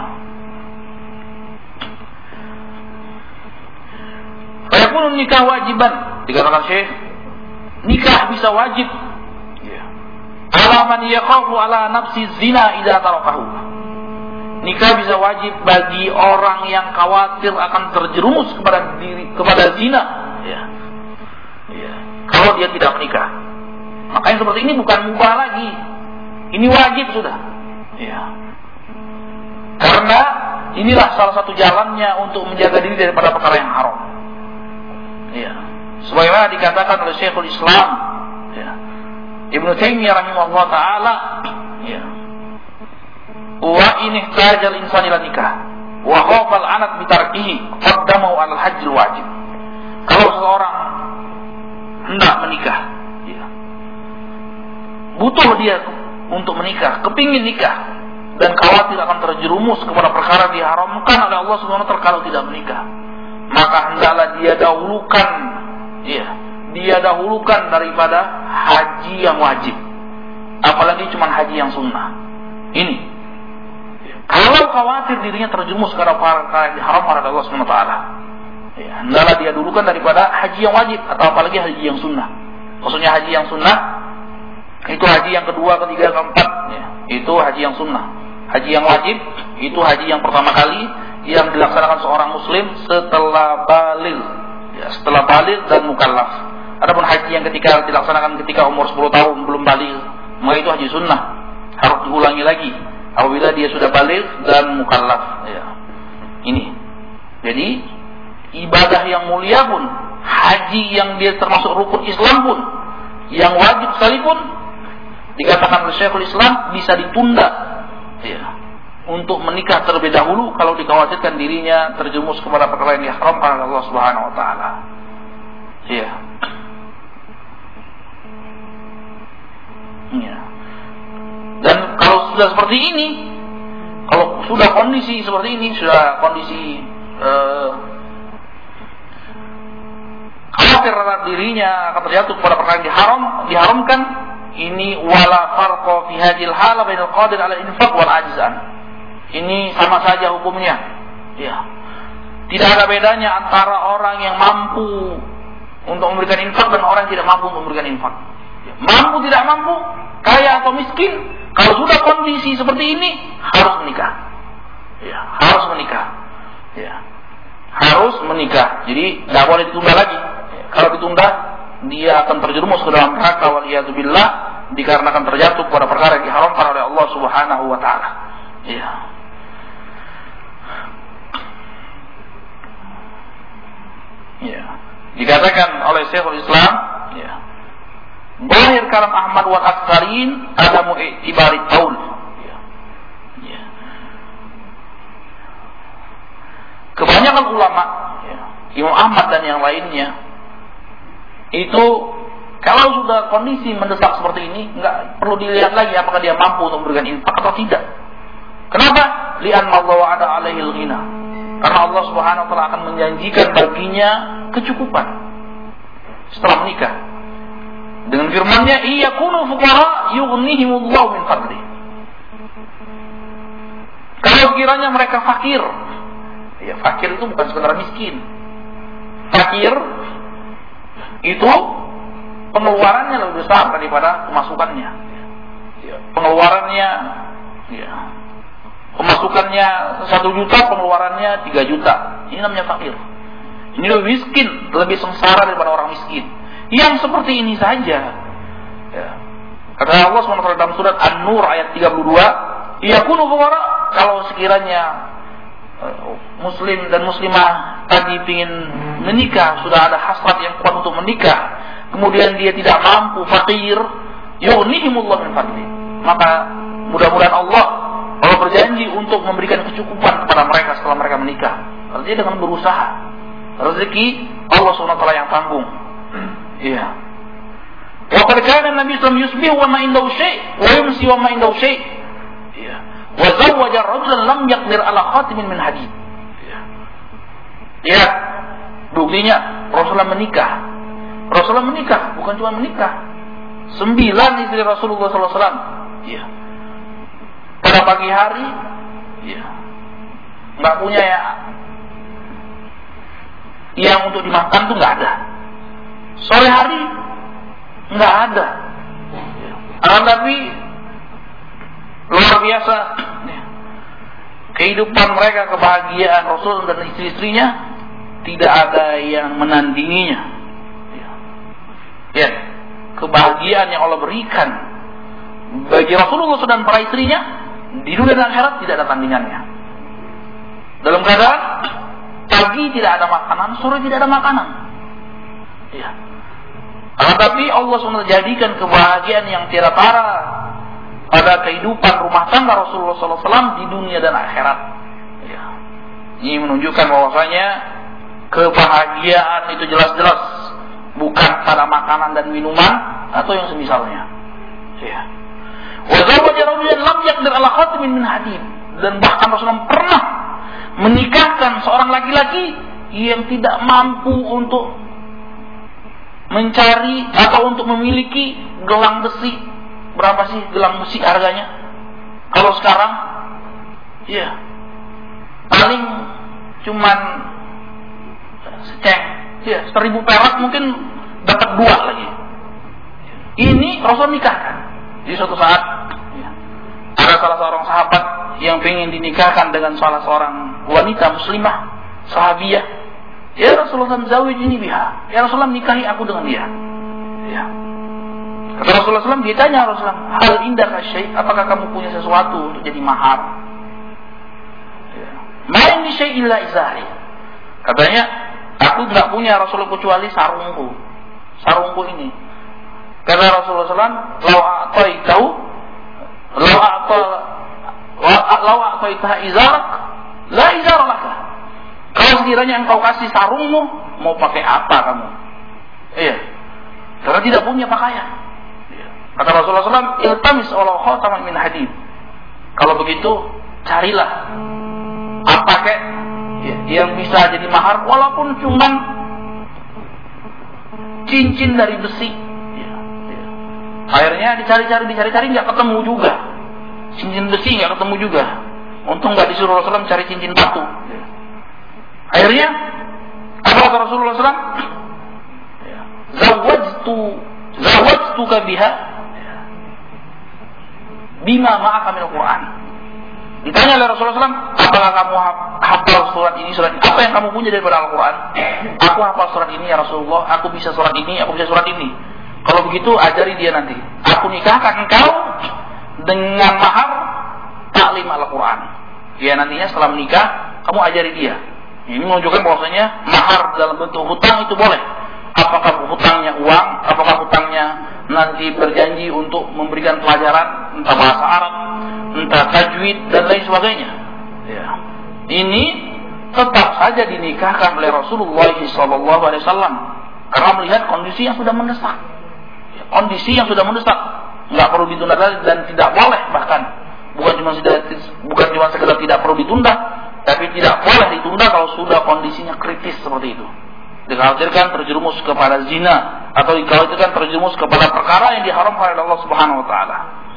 Speaker 1: Fayakunu nikah wajiban, dikatakan Syekh, nikah bisa wajib. Ala man yakhafu ala nafsi zina idza tarakahu. Nikah bisa wajib bagi orang yang khawatir akan terjerumus kepada zina. Ya. Ya. Kalau dia tidak menikah, maka yang seperti ini bukan mubah lagi, ini wajib sudah. Ya. Karena inilah salah satu jalannya untuk menjaga diri daripada perkara yang haram. Ya. Sebagaimana dikatakan oleh Syekhul Islam, ya, Ibnu Taimiyah rahimahullah taala, ya, wa in ihtaja al-insan ila nikah wa khafa al-anat bi tarkihi qaddamahu al hajj wajib. Kalau seseorang hendak menikah, ya, butuh dia untuk menikah, kepingin nikah dan khawatir akan terjerumus kepada perkara diharamkan oleh Allah Subhanahu wa taala kalau tidak menikah, maka hendaklah dia dahulukan, ya, dia dahulukan daripada haji yang wajib, apalagi cuma haji yang sunnah. Ini kalau khawatir dirinya terjerumus kepada perkara yang diharamkan oleh Allah Subhanahu wa taala, ya, hendaklah dia dahulukan daripada haji yang wajib atau apalagi haji yang sunnah. Maksudnya haji yang sunnah itu haji yang kedua, ketiga, keempat, ya, itu haji yang sunnah. Haji yang wajib itu haji yang pertama kali yang dilaksanakan seorang muslim setelah baligh, ya, setelah baligh dan mukallaf. Adapun haji yang ketika dilaksanakan ketika umur 10 tahun belum baligh, maka itu haji sunnah, harus diulangi lagi apabila dia sudah baligh dan mukallaf. Ya. Ini. Jadi ibadah yang mulia pun haji yang dia termasuk rukun Islam pun, yang wajib sekalipun, dikatakan oleh Syekhul Islam bisa ditunda, ya, untuk menikah terlebih dahulu kalau dikhawatirkan dirinya terjerumus kepada perkara yang diharamkan oleh Allah Subhanahu wa taala. Ya. Ya. Dan kalau sudah seperti ini, kalau sudah kondisi seperti ini, sudah kondisi khawatir terhadap dirinya akan terjatuh kepada perkara yang diharamkan, ini wala farqa fi hadhil hala bainal qadir ala infaq wal ajzan. Ini sama saja hukumnya. Ya. Tidak ada bedanya antara orang yang mampu untuk memberikan infak dan orang yang tidak mampu untuk memberikan infak. Ya. Mampu tidak mampu, kaya atau miskin, kalau sudah kondisi seperti ini harus menikah. Ya, harus menikah. Ya. Harus menikah. Jadi tidak boleh ditunda lagi. Ya. Kalau ditunda, dia akan terjerumus ke dalam neraka waliyadzubillah, dikarenakan terjatuh pada perkara yang diharamkan oleh Allah Subhanahu wa taala. Ya. Ya. Dikatakan oleh Syekhul Islam, ya. Zahir kalam Ahmad wal Aktsarin adamu i'tibari qaul. Ya. Ya. Kebanyakan ulama, ya, Imam Ahmad dan yang lainnya, itu kalau sudah kondisi mendesak seperti ini, enggak perlu dilihat lagi apakah dia mampu untuk memberikan infak atau tidak. Kenapa? Li'anna Allah wa'ada 'alaihil ghina. Karena Allah Subhanahu wa taala akan menjanjikan baginya kecukupan setelah menikah. Dengan firman-Nya, "Iyakunu fuqara yughnihimullahu min fadli." Kalau sekiranya mereka fakir, ya fakir itu bukan sekedar miskin. Fakir itu pengeluarannya lebih besar daripada pemasukannya. Ya, pengeluarannya, ya, pemasukannya 1 juta, pengeluarannya 3 juta. Ini namanya fakir. Ini lebih miskin, lebih sengsara daripada orang miskin. Yang seperti ini saja. Ya. Kata Allah SWT dalam surat An-Nur ayat 32, "Iyakunu fuqara," kalau sekiranya muslim dan muslimah tadi ingin menikah, sudah ada hasrat yang kuat untuk menikah, kemudian dia tidak mampu, fakir, yughnihimullahu min fadli, maka mudah-mudahan Allah berjanji untuk memberikan kecukupan kepada mereka setelah mereka menikah. Artinya dengan berusaha. Rezeki Allah SWT yang tanggung. Iya. Wa qad kana Nabi sallallahu alaihi wasallam yusbihu wa ma indahu syai' wa yumsi wa ma indahu syai'. Iya. Wa zawwaja rajulan lam yaqdir ala khatimin min hadid. Iya. Iya. Buktinya Rasulullah menikah. Rasulullah menikah, bukan cuma menikah. 9 istri Rasulullah sallallahu alaihi wasallam. Iya. Pada pagi hari, ya, nggak punya ya, yang untuk dimakan tuh nggak ada. Sore hari nggak ada. Tapi luar biasa, ya, kehidupan mereka, kebahagiaan Rasul dan istri-istrinya tidak ada yang menandinginya. Ya, kebahagiaan yang Allah berikan bagi Rasulullah dan para istrinya di dunia dan akhirat tidak ada tandingannya. Dalam keadaan pagi tidak ada makanan, sore tidak ada makanan. Ya. Tetapi Allah SWT jadikan kebahagiaan yang tiada tara pada kehidupan rumah tangga Rasulullah SAW di dunia dan akhirat. Ya. Ini menunjukkan bahwasanya kebahagiaan itu jelas-jelas bukan pada makanan dan minuman atau yang semisalnya. Ya. Dan bahkan Rasulullah pernah menikahkan seorang laki-laki yang tidak mampu untuk mencari atau untuk memiliki gelang besi. Berapa sih gelang besi harganya? Kalau sekarang, ya, paling cuman seceng, ya, 1.000 perak mungkin dapat 2 lagi. Ini Rasul nikahkan. Di suatu saat, ya, ada salah seorang sahabat yang ingin dinikahkan dengan salah seorang wanita muslimah, sahabiyah. Ya Rasulullah zawijini biha. Ya Rasulullah, nikahi aku dengan dia. Ya. Kata Rasulullah SAW, dia tanya Rasulullah, hal indaka syai', apakah kamu punya sesuatu untuk jadi mahar? Ya. Main di syai' illa izari. Katanya, Aku nggak punya Rasulullah kecuali sarungku ini. Karena Rasulullah SAW, lau a'taitaha izarak, la izara laka. Kalau sekiranya engkau kasih sarungmu, mau pakai apa kamu? Iya. Karena tidak punya pakaian. Kata Rasulullah SAW, iltamis walau khataman min hadid. Kalau begitu, carilah apa yang bisa jadi mahar, walaupun cuma cincin dari besi. Akhirnya dicari-cari nggak ketemu juga. Cincin besi nggak ketemu juga. Untung nggak disuruh Rasulullah cari cincin batu. Akhirnya apa kata Rasulullah SAW? Zawwajtuka biha bima ma'aka minal Quran. Ditanya oleh Rasulullah SAW, apakah kamu hafal surat ini? Apa yang kamu punya daripada Al-Quran? Aku hafal surat ini ya Rasulullah, aku bisa surat ini, aku bisa surat ini. Kalau begitu ajari dia nanti. Aku nikahkan engkau dengan mahar taklim Al-Quran. Dia nantinya setelah menikah, kamu ajari dia. Ini menunjukkan bahwasanya mahar dalam bentuk hutang itu boleh. Apakah hutangnya uang, apakah hutangnya nanti berjanji untuk memberikan pelajaran, entah bahasa Arab, entah tajwid dan lain sebagainya. Ya. Ini tetap saja dinikahkan oleh Rasulullah SAW karena melihat kondisi yang sudah mendesak. Ya, kondisi yang sudah mendesak, nggak perlu ditunda dan tidak boleh bahkan bukan cuma sekedar tidak perlu ditunda, tapi tidak boleh ditunda kalau sudah kondisinya kritis seperti itu. Dikhawatirkan terjerumus kepada zina atau dikhawatirkan terjerumus kepada perkara yang diharamkan oleh Allah Subhanahu wa taala.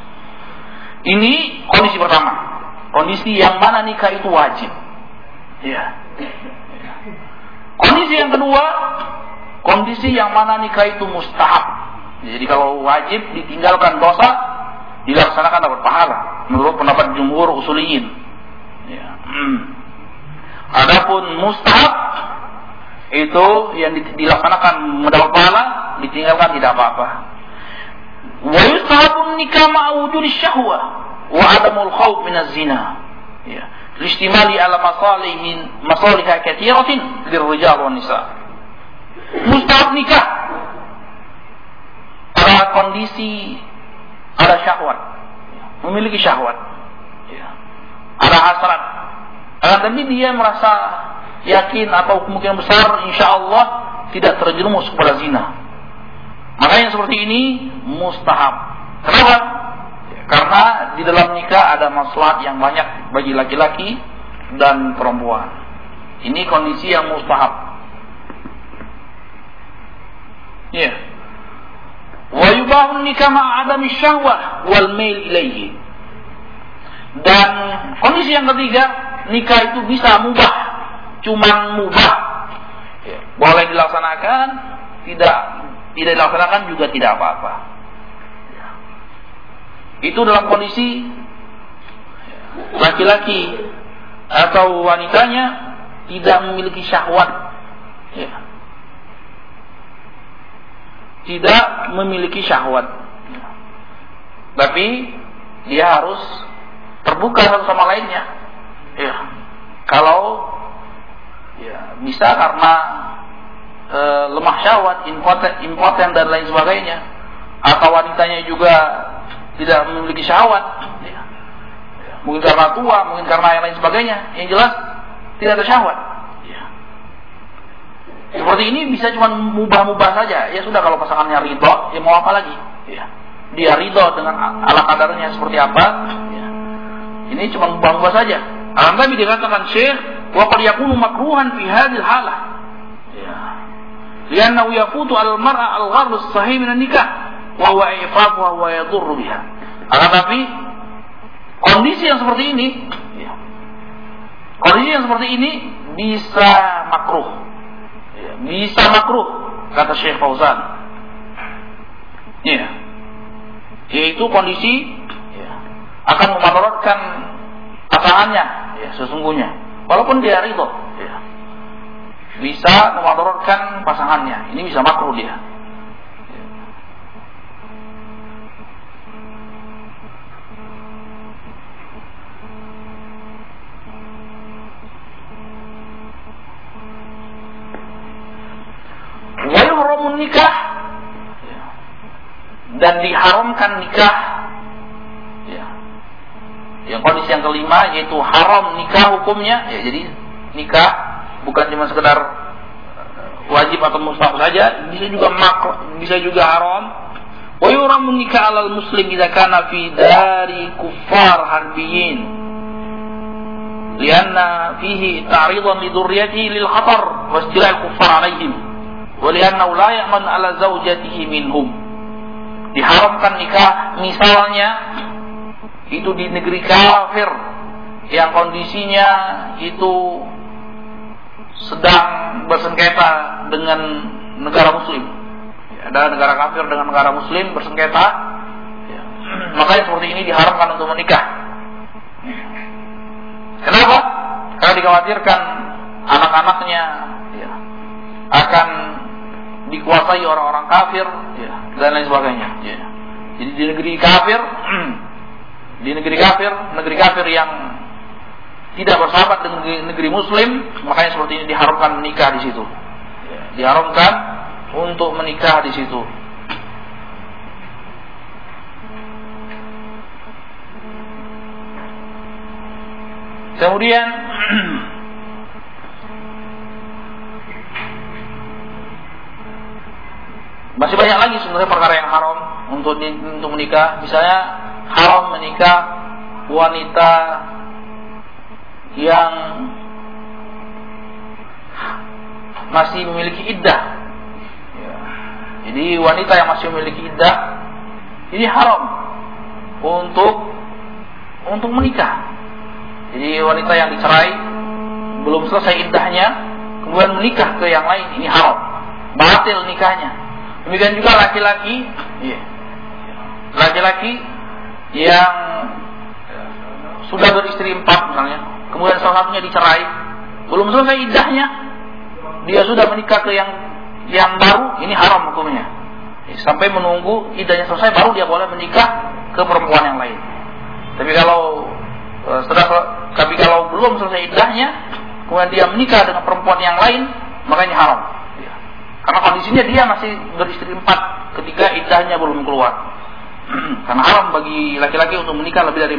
Speaker 1: Ini kondisi pertama. Kondisi yang mana nikah itu wajib. Ya. Kondisi yang kedua, kondisi yang mana nikah itu mustahab. Jadi kalau wajib ditinggalkan dosa, dilaksanakan dapat pahala menurut pendapat jumhur usuliyin. Ya. Adapun mustahab itu yang dilaksanakan mendapat pahala, ditinggalkan tidak apa-apa. Wa yustahabun nikah ma'a wujudi syahwah wa adamul khawf min az-zina. Ya, listimali ala masalih katsiratin lirrijal wan nisa. Mustahab nikah pada kondisi ada syahwat, memiliki syahwat. Ya. Ada hasrat. Tapi dia merasa yakin atau kemungkinan besar insya Allah tidak terjerumus kepada zina. Makanya seperti ini mustahab. Kenapa? Karena di dalam nikah ada maslahat yang banyak bagi laki-laki dan perempuan. Ini kondisi yang mustahab. Ya. Wa yubahu nikah ma'adami syahwah wal mail ilaihi. Dan kondisi yang ketiga, nikah itu bisa mubah. Cuman mubah, ya, boleh dilaksanakan, tidak dilaksanakan juga tidak apa-apa. Ya. Itu dalam kondisi laki-laki atau wanitanya tidak memiliki syahwat, ya. Tidak memiliki syahwat, ya. Tapi dia harus terbuka satu sama lainnya. Ya. Kalau ya, bisa karena lemah syahwat, impoten dan lain sebagainya, atau wanitanya juga tidak memiliki syahwat, ya. Mungkin karena tua, mungkin karena yang lain sebagainya. Yang jelas tidak ada syahwat. Ya. Seperti ini bisa cuma mubah-mubah saja. Ya sudah, kalau pasangannya ridho, ya mau apa lagi? Ya. Dia ridho dengan ala kadarnya seperti apa? Ya. Ini cuma mubah-mubah saja. Tapi dikatakan Syekh, wa qad yakunu makruhan fi hadhihi al-halah. Ya. Liannahu yafutu al-mar'a al-gharr as-sahih min an-nikah wa huwa ifaquha wa yadurru biha. Tapi kondisi yang seperti ini, ya. Kondisi yang seperti ini bisa makruh. Ya, bisa makruh kata Syekh Fauzan. Ya. Yaitu kondisi, ya, akan memadaratkan pasangannya, ya, sesungguhnya. Walaupun dia ridho, ya, bisa memadaratkan pasangannya. Ini bisa makruh dia. Ya. nikah dan diharamkan nikah. Yang kondisi yang kelima yaitu haram nikah hukumnya. Jadi nikah bukan cuma sekedar wajib atau mustahab saja, bisa juga makruh, bisa juga haram. Wa yuramu nikah alal muslim idza kana fi dari kuffar harbiyin. Lianna fihi ta'ridan li dzurriyyatihi lil khatar wa istilal kuffar alaihim. Wa lianna la ya'man ala zawjatihi minhum. Diharamkan nikah misalnya itu di negeri kafir yang kondisinya itu sedang bersengketa dengan negara muslim. Ada negara kafir dengan negara muslim bersengketa, makanya seperti ini diharamkan untuk menikah. Kenapa? Karena dikhawatirkan anak-anaknya akan dikuasai orang-orang kafir dan lain sebagainya. Jadi di negeri kafir, negeri kafir yang tidak bersahabat dengan negeri muslim, makanya seperti ini diharamkan menikah di situ. Diharamkan untuk menikah di situ. Kemudian masih banyak lagi sebenarnya perkara yang haram untuk menikah. Misalnya haram menikah wanita yang masih memiliki iddah. Jadi wanita yang masih memiliki iddah ini haram untuk menikah. Jadi wanita yang dicerai belum selesai iddahnya kemudian menikah ke yang lain, ini haram, batil nikahnya. Demikian juga laki-laki yang sudah beristri 4 misalnya, kemudian salah satunya dicerai, belum selesai iddahnya dia sudah menikah ke yang baru, ini haram hukumnya. Sampai menunggu iddahnya selesai baru dia boleh menikah ke perempuan yang lain. Tapi kalau belum selesai iddahnya kemudian dia menikah dengan perempuan yang lain, makanya haram. Karena kondisinya dia masih beristri 4 ketika iddahnya belum keluar. Karena haram bagi laki-laki untuk menikah lebih dari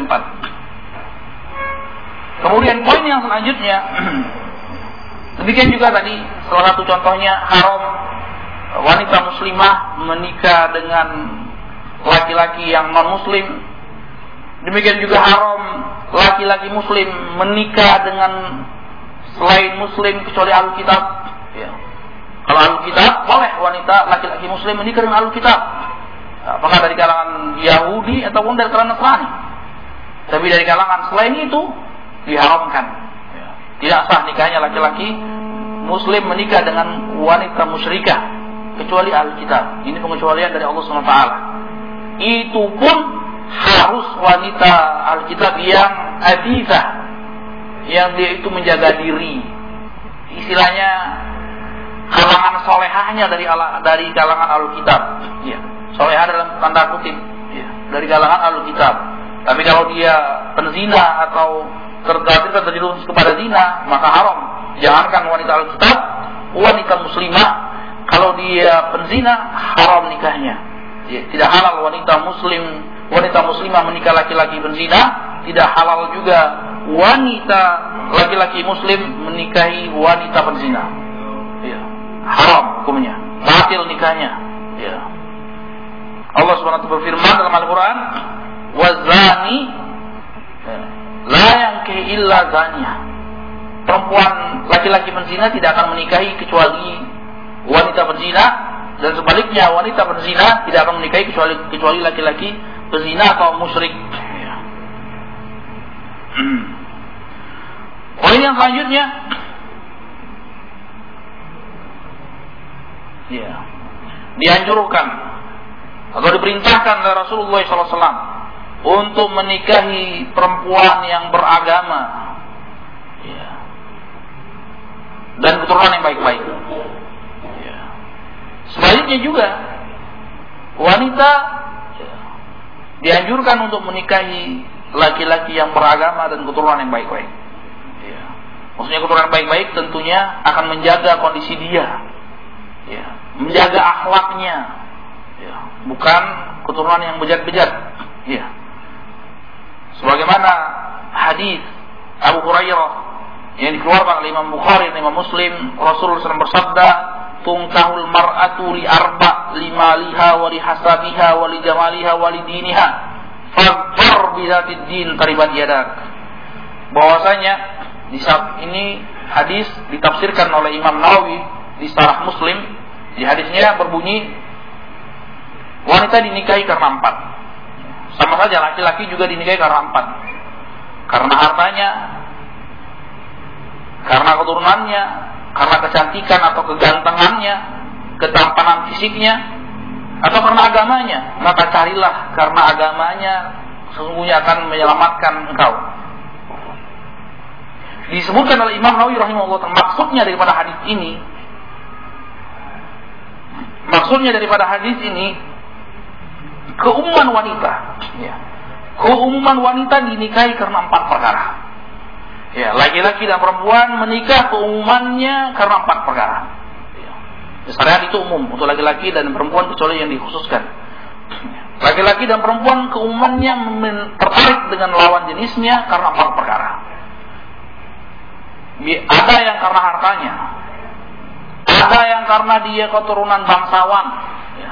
Speaker 1: 4. Kemudian poin yang selanjutnya, demikian juga tadi salah satu contohnya haram wanita muslimah menikah dengan laki-laki yang non muslim. Demikian juga haram laki-laki muslim menikah dengan selain muslim kecuali ahlul kitab. Kalau ahlul kitab boleh wanita laki-laki muslim menikah dengan ahlul kitab, apakah dari kalangan Yahudi ataupun dari kalangan Nasrani. Tapi dari kalangan selain itu diharamkan. Tidak sah nikahnya laki-laki muslim menikah dengan wanita musyrikah kecuali ahlul kitab. Ini pengecualian dari Allah SWT. Itu pun harus wanita ahlul kitab yang afifah, yang dia itu menjaga diri. Istilahnya kalangan solehahnya dari kalangan ahlul kitab. Solehah dalam tanda kutip, dari kalangan ahlul kitab. Tapi kalau dia penzina atau terjerumus kepada zina, maka haram. Jangankan wanita ahlul kitab, wanita muslimah kalau dia penzina haram nikahnya. Tidak halal wanita muslimah menikah laki-laki penzina. Tidak halal juga wanita laki-laki muslim menikahi wanita penzina. Haram hukumnya, batil nikahnya. Allah SWT berfirman dalam Al-Quran, wazani la yankihu illa zaniyah. Perempuan laki-laki penzina tidak akan menikahi kecuali wanita penzina, dan sebaliknya wanita penzina tidak akan menikahi kecuali laki-laki penzina atau musyrik. Poin yang selanjutnya, dianjurkan atau diperintahkan oleh Rasulullah SAW untuk menikahi perempuan yang beragama dan keturunan yang baik-baik. Sebaliknya juga wanita dianjurkan untuk menikahi laki-laki yang beragama dan keturunan yang baik-baik. Maksudnya keturunan baik-baik tentunya akan menjaga kondisi dia. menjaga akhlaknya, ya, bukan keturunan yang bejat-bejat. Ya. Sebagaimana hadis Abu Hurairah yang dikeluarkan oleh Imam Bukhari dan Imam Muslim, Rasulullah SAW bersabda, "Tungkahul mar'atu li arba' limaliha wa li hasabiha wa li jamaliha wa li diniha. Fadfar bi dzatid din taribat yadak." Bahwasanya di saat ini hadis ditafsirkan oleh Imam Nawawi di Syarah Muslim. Di hadisnya berbunyi, wanita dinikahi karena 4. Sama saja laki-laki juga dinikahi karena 4. Karena hartanya, karena keturunannya, karena kecantikan atau kegantengannya, ketampanan fisiknya, atau karena agamanya. Maka carilah karena agamanya, sesungguhnya akan menyelamatkan engkau. Disebutkan oleh Imam Nawawi rahimahullah, maksudnya daripada hadis ini keumuman wanita, ya. Keumuman wanita dinikahi karena 4 perkara. Ya, laki-laki dan perempuan menikah keumumannya karena 4 perkara. Ya. Syariat itu umum untuk laki-laki dan perempuan kecuali yang dikhususkan. Laki-laki dan perempuan keumumannya tertarik dengan lawan jenisnya karena 4 perkara. Ada yang karena hartanya, ada yang karena dia keturunan bangsawan, ya.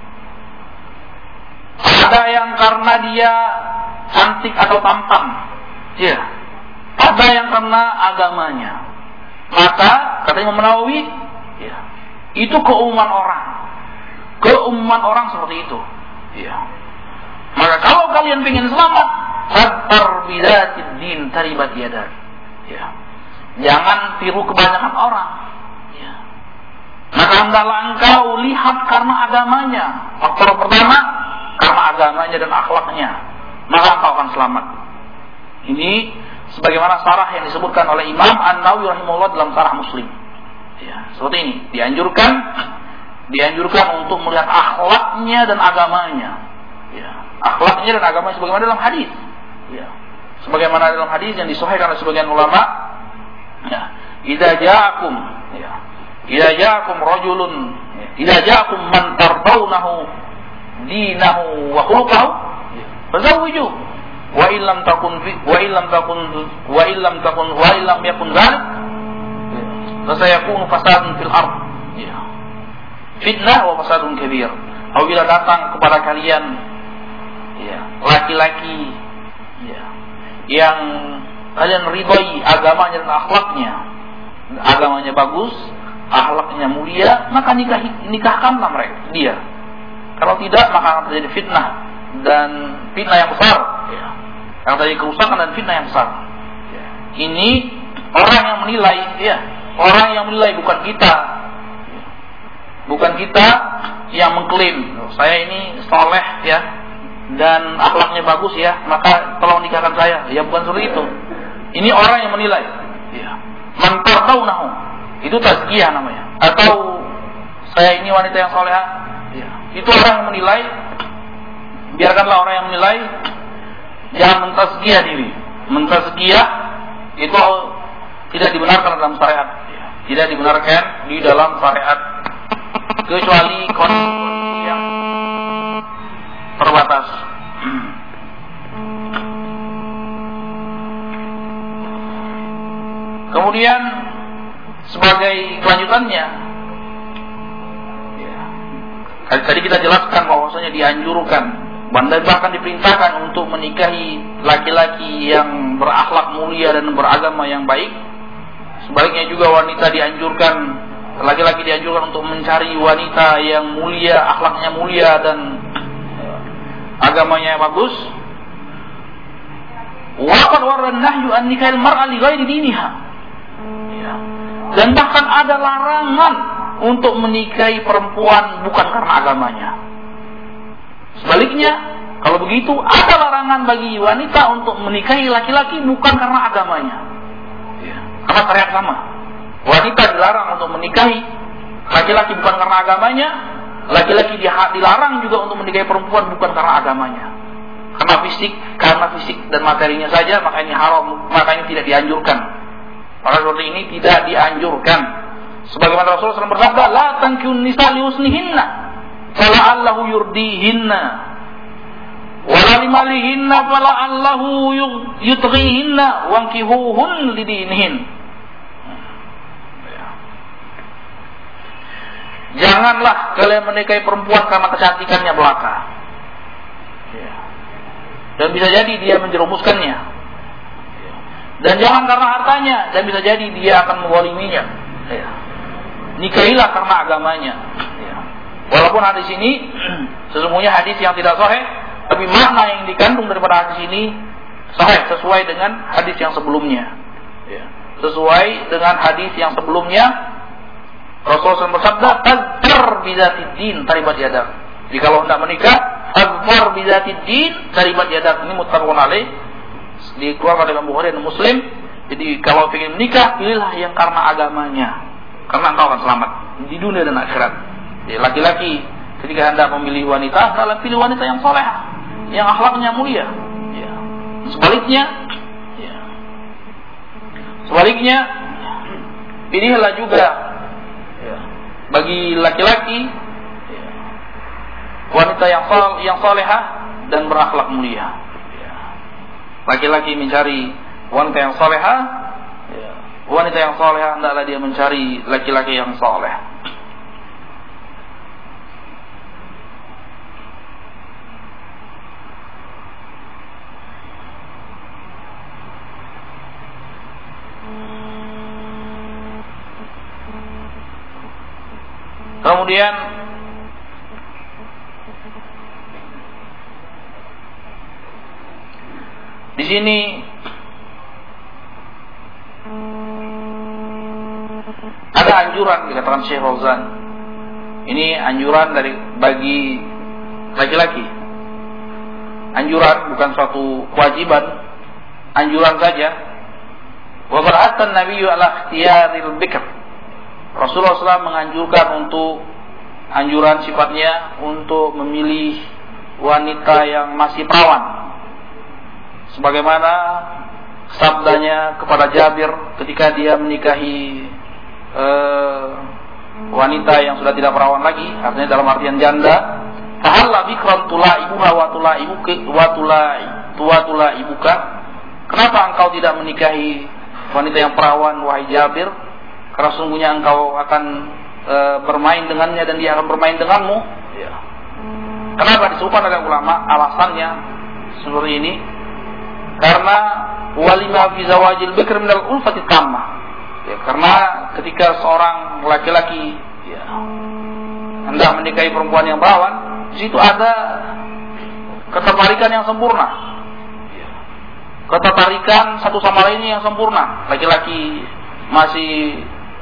Speaker 1: Ada yang karena dia cantik atau tampan, ya. Ada yang karena agamanya. Maka kata Imam Nawawi, ya, itu keumuman orang seperti itu, ya. Maka kalau kalian ingin selamat, fatar bidzatid din taribat yadak, ya. Jangan tiru kebanyakan orang, ya. Maka hendaklah engkau lihat karena agamanya. Faktor pertama, karena agamanya dan akhlaknya, maka engkau akan selamat. Ini sebagaimana syarah yang disebutkan oleh Imam An-Nawawi rahimahullah dalam Syarah Muslim. Ya, seperti ini. Dianjurkan untuk melihat akhlaknya dan agamanya. Ya, akhlaknya dan agamanya sebagaimana dalam hadis. Ya, sebagaimana dalam hadis yang disahihkan oleh sebagian ulama. Ya, idza ja'akum rajulun, idza ja'akum man tardawnahu dinahu wa khuluquhu fazawwiju wa illam yakun dzalik fasayakunu fasadun fil ard, ya, fitnah wa fasadun kabir. Apabila datang kepada kalian, ya, laki-laki, ya, yang kalian ridhoi agamanya dan akhlaknya, agamanya bagus, akhlaknya mulia, maka nikahkanlah dia. Kalau tidak, maka akan terjadi fitnah, dan fitnah yang besar, ya. Akan terjadi kerusakan dan fitnah yang besar, ya. Ini orang yang menilai, ya, orang yang menilai, bukan kita, ya. Bukan kita yang mengklaim saya ini soleh, ya, dan akhlaknya bagus, ya, maka tolong nikahkan saya. Ya, bukan seperti itu. Ini orang yang menilai, ya. Man tardawnahu, itu tazkiyah namanya. Atau saya ini wanita yang solehah, ya. Itu orang yang menilai. Biarkanlah orang yang menilai. Jangan mentazkiyah diri. Mentazkiyah itu tidak dibenarkan dalam syariat, ya. Tidak dibenarkan di dalam syariat, kecuali kondisi yang terbatas. Kemudian sebagai kelanjutannya, ya, tadi kita jelaskan bahwasanya dianjurkan, bahkan diperintahkan untuk menikahi laki-laki yang berakhlak mulia dan beragama yang baik. Sebaliknya juga wanita dianjurkan, laki-laki dianjurkan untuk mencari wanita yang mulia, akhlaknya mulia dan agamanya bagus. Waqad warada nahyu an nikahil mar'a li ghairi diniha. Dan bahkan ada larangan untuk menikahi perempuan bukan karena agamanya. Sebaliknya, kalau begitu ada larangan bagi wanita untuk menikahi laki-laki bukan karena agamanya. Ya, karena syariat sama. Wanita dilarang untuk menikahi laki-laki bukan karena agamanya. Laki-laki dilarang juga untuk menikahi perempuan bukan karena agamanya. Karena fisik dan materinya saja, maka ini haram, maka ini tidak dianjurkan. Maka seperti ini tidak dianjurkan. Sebagaimana Rasulullah SAW bersabda, la tankihun nisa li husnihinna fala'allahu yurdihinna wala limalihinna fala'allahu yutghihinna wankihuhun lidinihin. Janganlah kalian menikahi perempuan karena kecantikannya belaka. Dan bisa jadi dia menjerumuskannya. Dan jangan karena hartanya, dan bisa jadi dia akan menzaliminya. Nikahilah karena agamanya. Walaupun hadis ini sesungguhnya hadis yang tidak sahih, tapi makna yang dikandung daripada hadis ini sahih, sesuai dengan hadis yang sebelumnya. Sesuai dengan hadis yang sebelumnya, Rasulullah SAW bersabda, "Tazfar bizatid din taribat yadak." Jadi kalau hendak menikah, tazfar bizatid din taribat yadak. Ini muttafaqun alaih, dikeluarkan oleh Bukhari dan Muslim. Jadi kalau ingin menikah, pilihlah yang karena agamanya, karena engkau akan selamat di dunia dan akhirat. Jadi laki-laki ketika hendak memilih wanita, adalah pilih wanita yang salehah, yang akhlaknya mulia. Sebaliknya, pilihlah juga bagi laki-laki wanita yang salehah dan berakhlak mulia. Laki-laki mencari wanita yang salehah, wanita yang salehah hendaklah dia mencari laki-laki yang saleh. Kemudian di sini ada anjuran dikatakan Syekh Fauzan. Ini anjuran bagi laki-laki. Anjuran bukan suatu kewajiban, anjuran saja. Wa bara'atan nabiyyu ala ikhtiyaril bikr. Rasulullah SAW menganjurkan untuk anjuran sifatnya untuk memilih wanita yang masih perawan. Sebagaimana sabdanya kepada Jabir ketika dia menikahi wanita yang sudah tidak perawan lagi, artinya dalam artian janda. Tahalla bikran tulaibuha wa tulaibuka. Kenapa engkau tidak menikahi wanita yang perawan, wahai Jabir? Karena sungguhnya engkau akan bermain dengannya dan dia akan bermain denganmu. Kenapa disebutkan oleh ulama? Alasannya seperti ini. Karena walima fi zawajil bikr minal ulfati tammah. Karena ketika seorang laki-laki hendak menikahi perempuan yang perawan, di situ ada ketertarikan yang sempurna. Ketertarikan satu sama lainnya yang sempurna. Laki-laki masih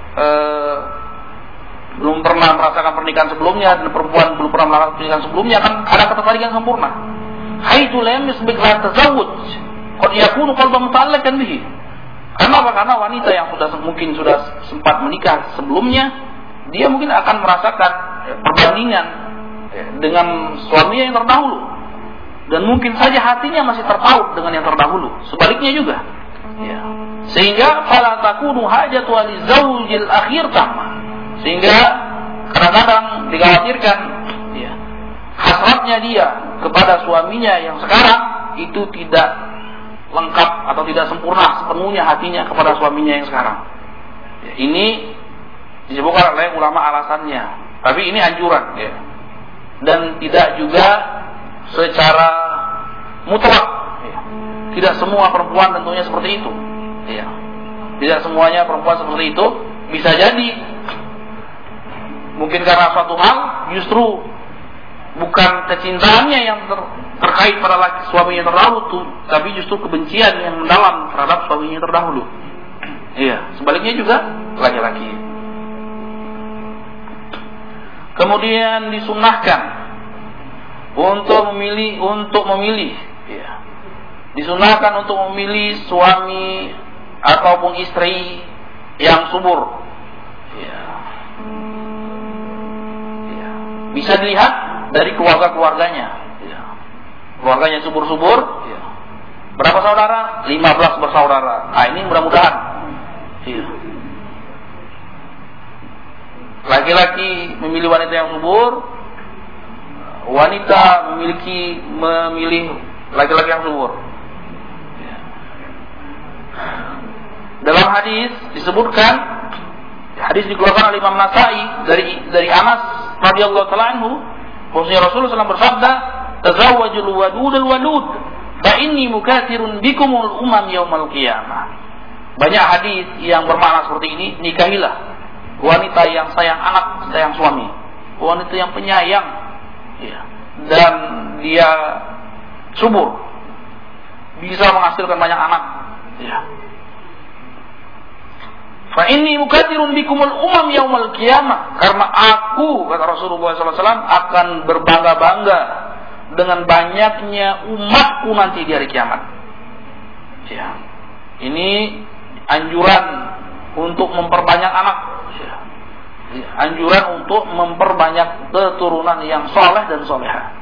Speaker 1: belum pernah merasakan pernikahan sebelumnya dan perempuan belum pernah merasakan pernikahan sebelumnya, kan ada ketertarikan sempurna. Haitsu lam yasbiq la tazawwuj qad yakunu qalban muta'alliqan bihi. Kenapa? Karena wanita yang mungkin sudah sempat menikah sebelumnya, dia mungkin akan merasakan perbandingan dengan suaminya yang terdahulu, dan mungkin saja hatinya masih terpaut dengan yang terdahulu. Sebaliknya juga. Sehingga fala takunu hajatu li zaujil akhir tamma. Sehingga kadang-kadang dikhawatirkan hasratnya dia kepada suaminya yang sekarang itu tidak lengkap atau tidak sempurna sepenuhnya hatinya kepada suaminya yang sekarang. Ini disebutkan oleh ulama alasannya, tapi ini anjuran dan tidak juga secara mutlak. Tidak semua perempuan tentunya seperti itu. Tidak semuanya perempuan seperti itu. Bisa jadi mungkin karena suatu hal justru bukan kecintaannya yang terkait pada suaminya terdahulu, tapi justru kebencian yang mendalam terhadap suaminya terdahulu. Sebaliknya juga laki-laki. Kemudian disunnahkan untuk memilih. Disunahkan untuk memilih suami ataupun istri yang subur. Bisa dilihat dari keluarganya. Keluarganya subur-subur. Berapa saudara? 15 bersaudara. Ini mudah-mudahan. laki-laki memilih wanita yang subur, wanita memilih laki-laki yang subur. Dalam hadis disebutkan, hadis dikeluarkan oleh Imam Nasai dari Anas radhiyallahu taala anhu, bahwasanya Rasulullah SAW bersabda, "Tazawwajul wadudul walud, fa inni mukatsirun bikumul umam yaumal qiyamah." Banyak hadis yang bermakna seperti ini. Nikahilah wanita yang sayang anak, sayang suami, wanita yang penyayang, ya, dan dia subur, bisa menghasilkan banyak anak, ya. Fa inni mukatsirun bikumul umam yaumal qiyamah, karena aku, kata Rasulullah SAW, akan berbangga-bangga dengan banyaknya umatku nanti di hari kiamat. Ya. Ini anjuran untuk memperbanyak anak, ya. Anjuran untuk memperbanyak keturunan yang saleh dan salehah.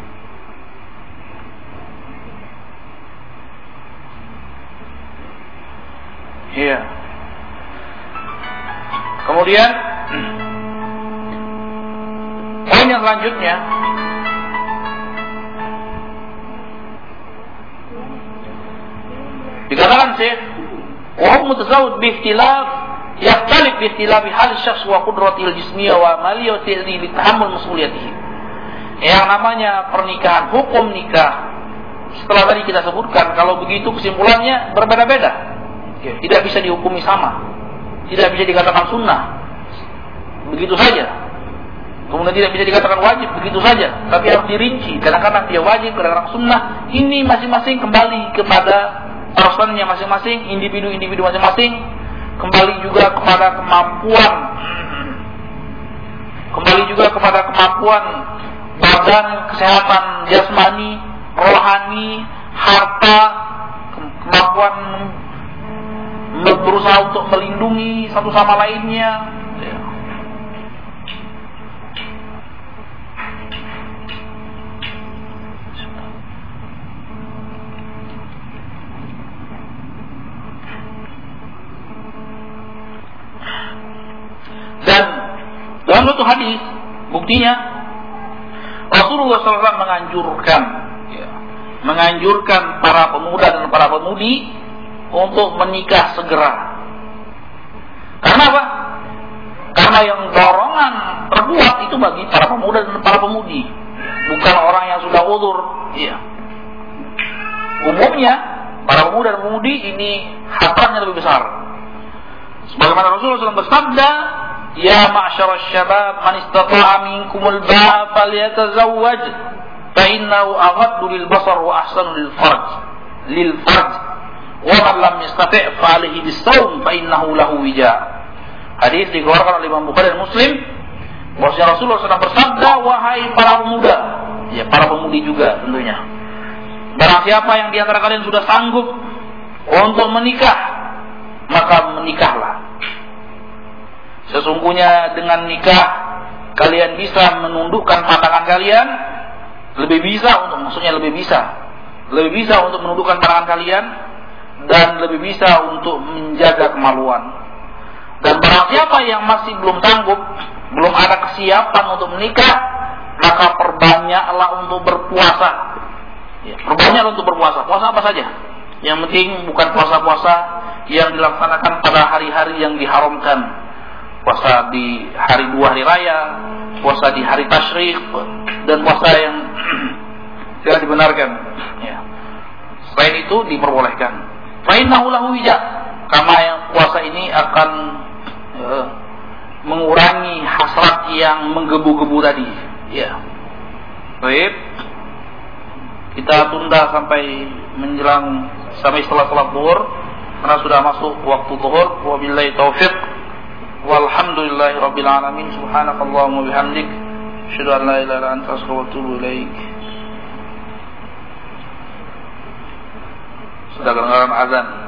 Speaker 1: Iya. Kemudian poin yang selanjutnya, dikatakan Syekh, wa hum mutazawwij bi ikhtilaf yahtalif bi ikhtilafi hal syakhs wa qudratil jismiyah wa amaliyati li tahammul mas'uliyatihi. Yang namanya pernikahan, hukum nikah setelah tadi kita sebutkan, kalau begitu kesimpulannya berbeda-beda. Tidak bisa dihukumi sama. Tidak bisa dikatakan sunnah begitu saja, kemudian tidak bisa dikatakan wajib begitu saja, tapi harus dirinci. Kadang-kadang dia wajib, kadang-kadang sunnah. Ini masing-masing kembali kepada personnya masing-masing, individu-individu masing-masing, kembali juga kepada kemampuan badan, kesehatan jasmani, rohani, harta, kemampuan berusaha untuk melindungi satu sama lainnya. Dan dalam suatu hadis, buktinya Rasulullah SAW menganjurkan para pemuda dan para pemudi untuk menikah segera. Karena apa? Karena yang dorongan terkuat itu bagi para pemuda dan para pemudi, bukan orang yang sudah uzur. Iya. Umumnya para pemuda dan pemudi ini hasratnya lebih besar. Sebagaimana Rasulullah SAW bersabda, "Ya ma'syaras syabab, man istata'a minkumul ba'a falyatazawwaj, fa innahu aghaddu lil basar wa ahsanu lil farj. Wa man lam yastati' fa alayhi bis-shaum fa innahu lahu wija." Hadis dikeluarkan oleh Imam Bukhari dan Muslim. Bahwasanya Rasulullah SAW bersabda, "Wahai para pemuda," ya para pemudi juga tentunya, "barang siapa yang di antara kalian sudah sanggup untuk menikah, maka menikahlah. Sesungguhnya dengan nikah kalian bisa menundukkan pandangan kalian, lebih bisa untuk menundukkan pandangan kalian, dan lebih bisa untuk menjaga kemaluan. Dan barang siapa yang masih belum sanggup, belum ada kesiapan untuk menikah, maka perbanyaklah untuk berpuasa." Ya, perbanyaklah untuk berpuasa. Puasa apa saja? Yang penting bukan puasa-puasa yang dilaksanakan pada hari-hari yang diharamkan. Puasa di hari 2 hari raya, puasa di hari tasyrik, dan puasa yang tidak dibenarkan. Ya. Selain itu diperbolehkan. Fa innahu lahu wija, karena yang puasa ini akan mengurangi hasrat yang menggebu-gebu tadi. Ya. Baik. Kita tunda sampai setelah salat zuhur, karena sudah masuk waktu zuhur. Wabillahi taufiq. Walhamdulillahi rabbil alamin. Subhanakallahumma bihamdik, asyhadu an la ilaha illa anta astaghfiruka wa atubu ilaik. Sudah kedengaran azan.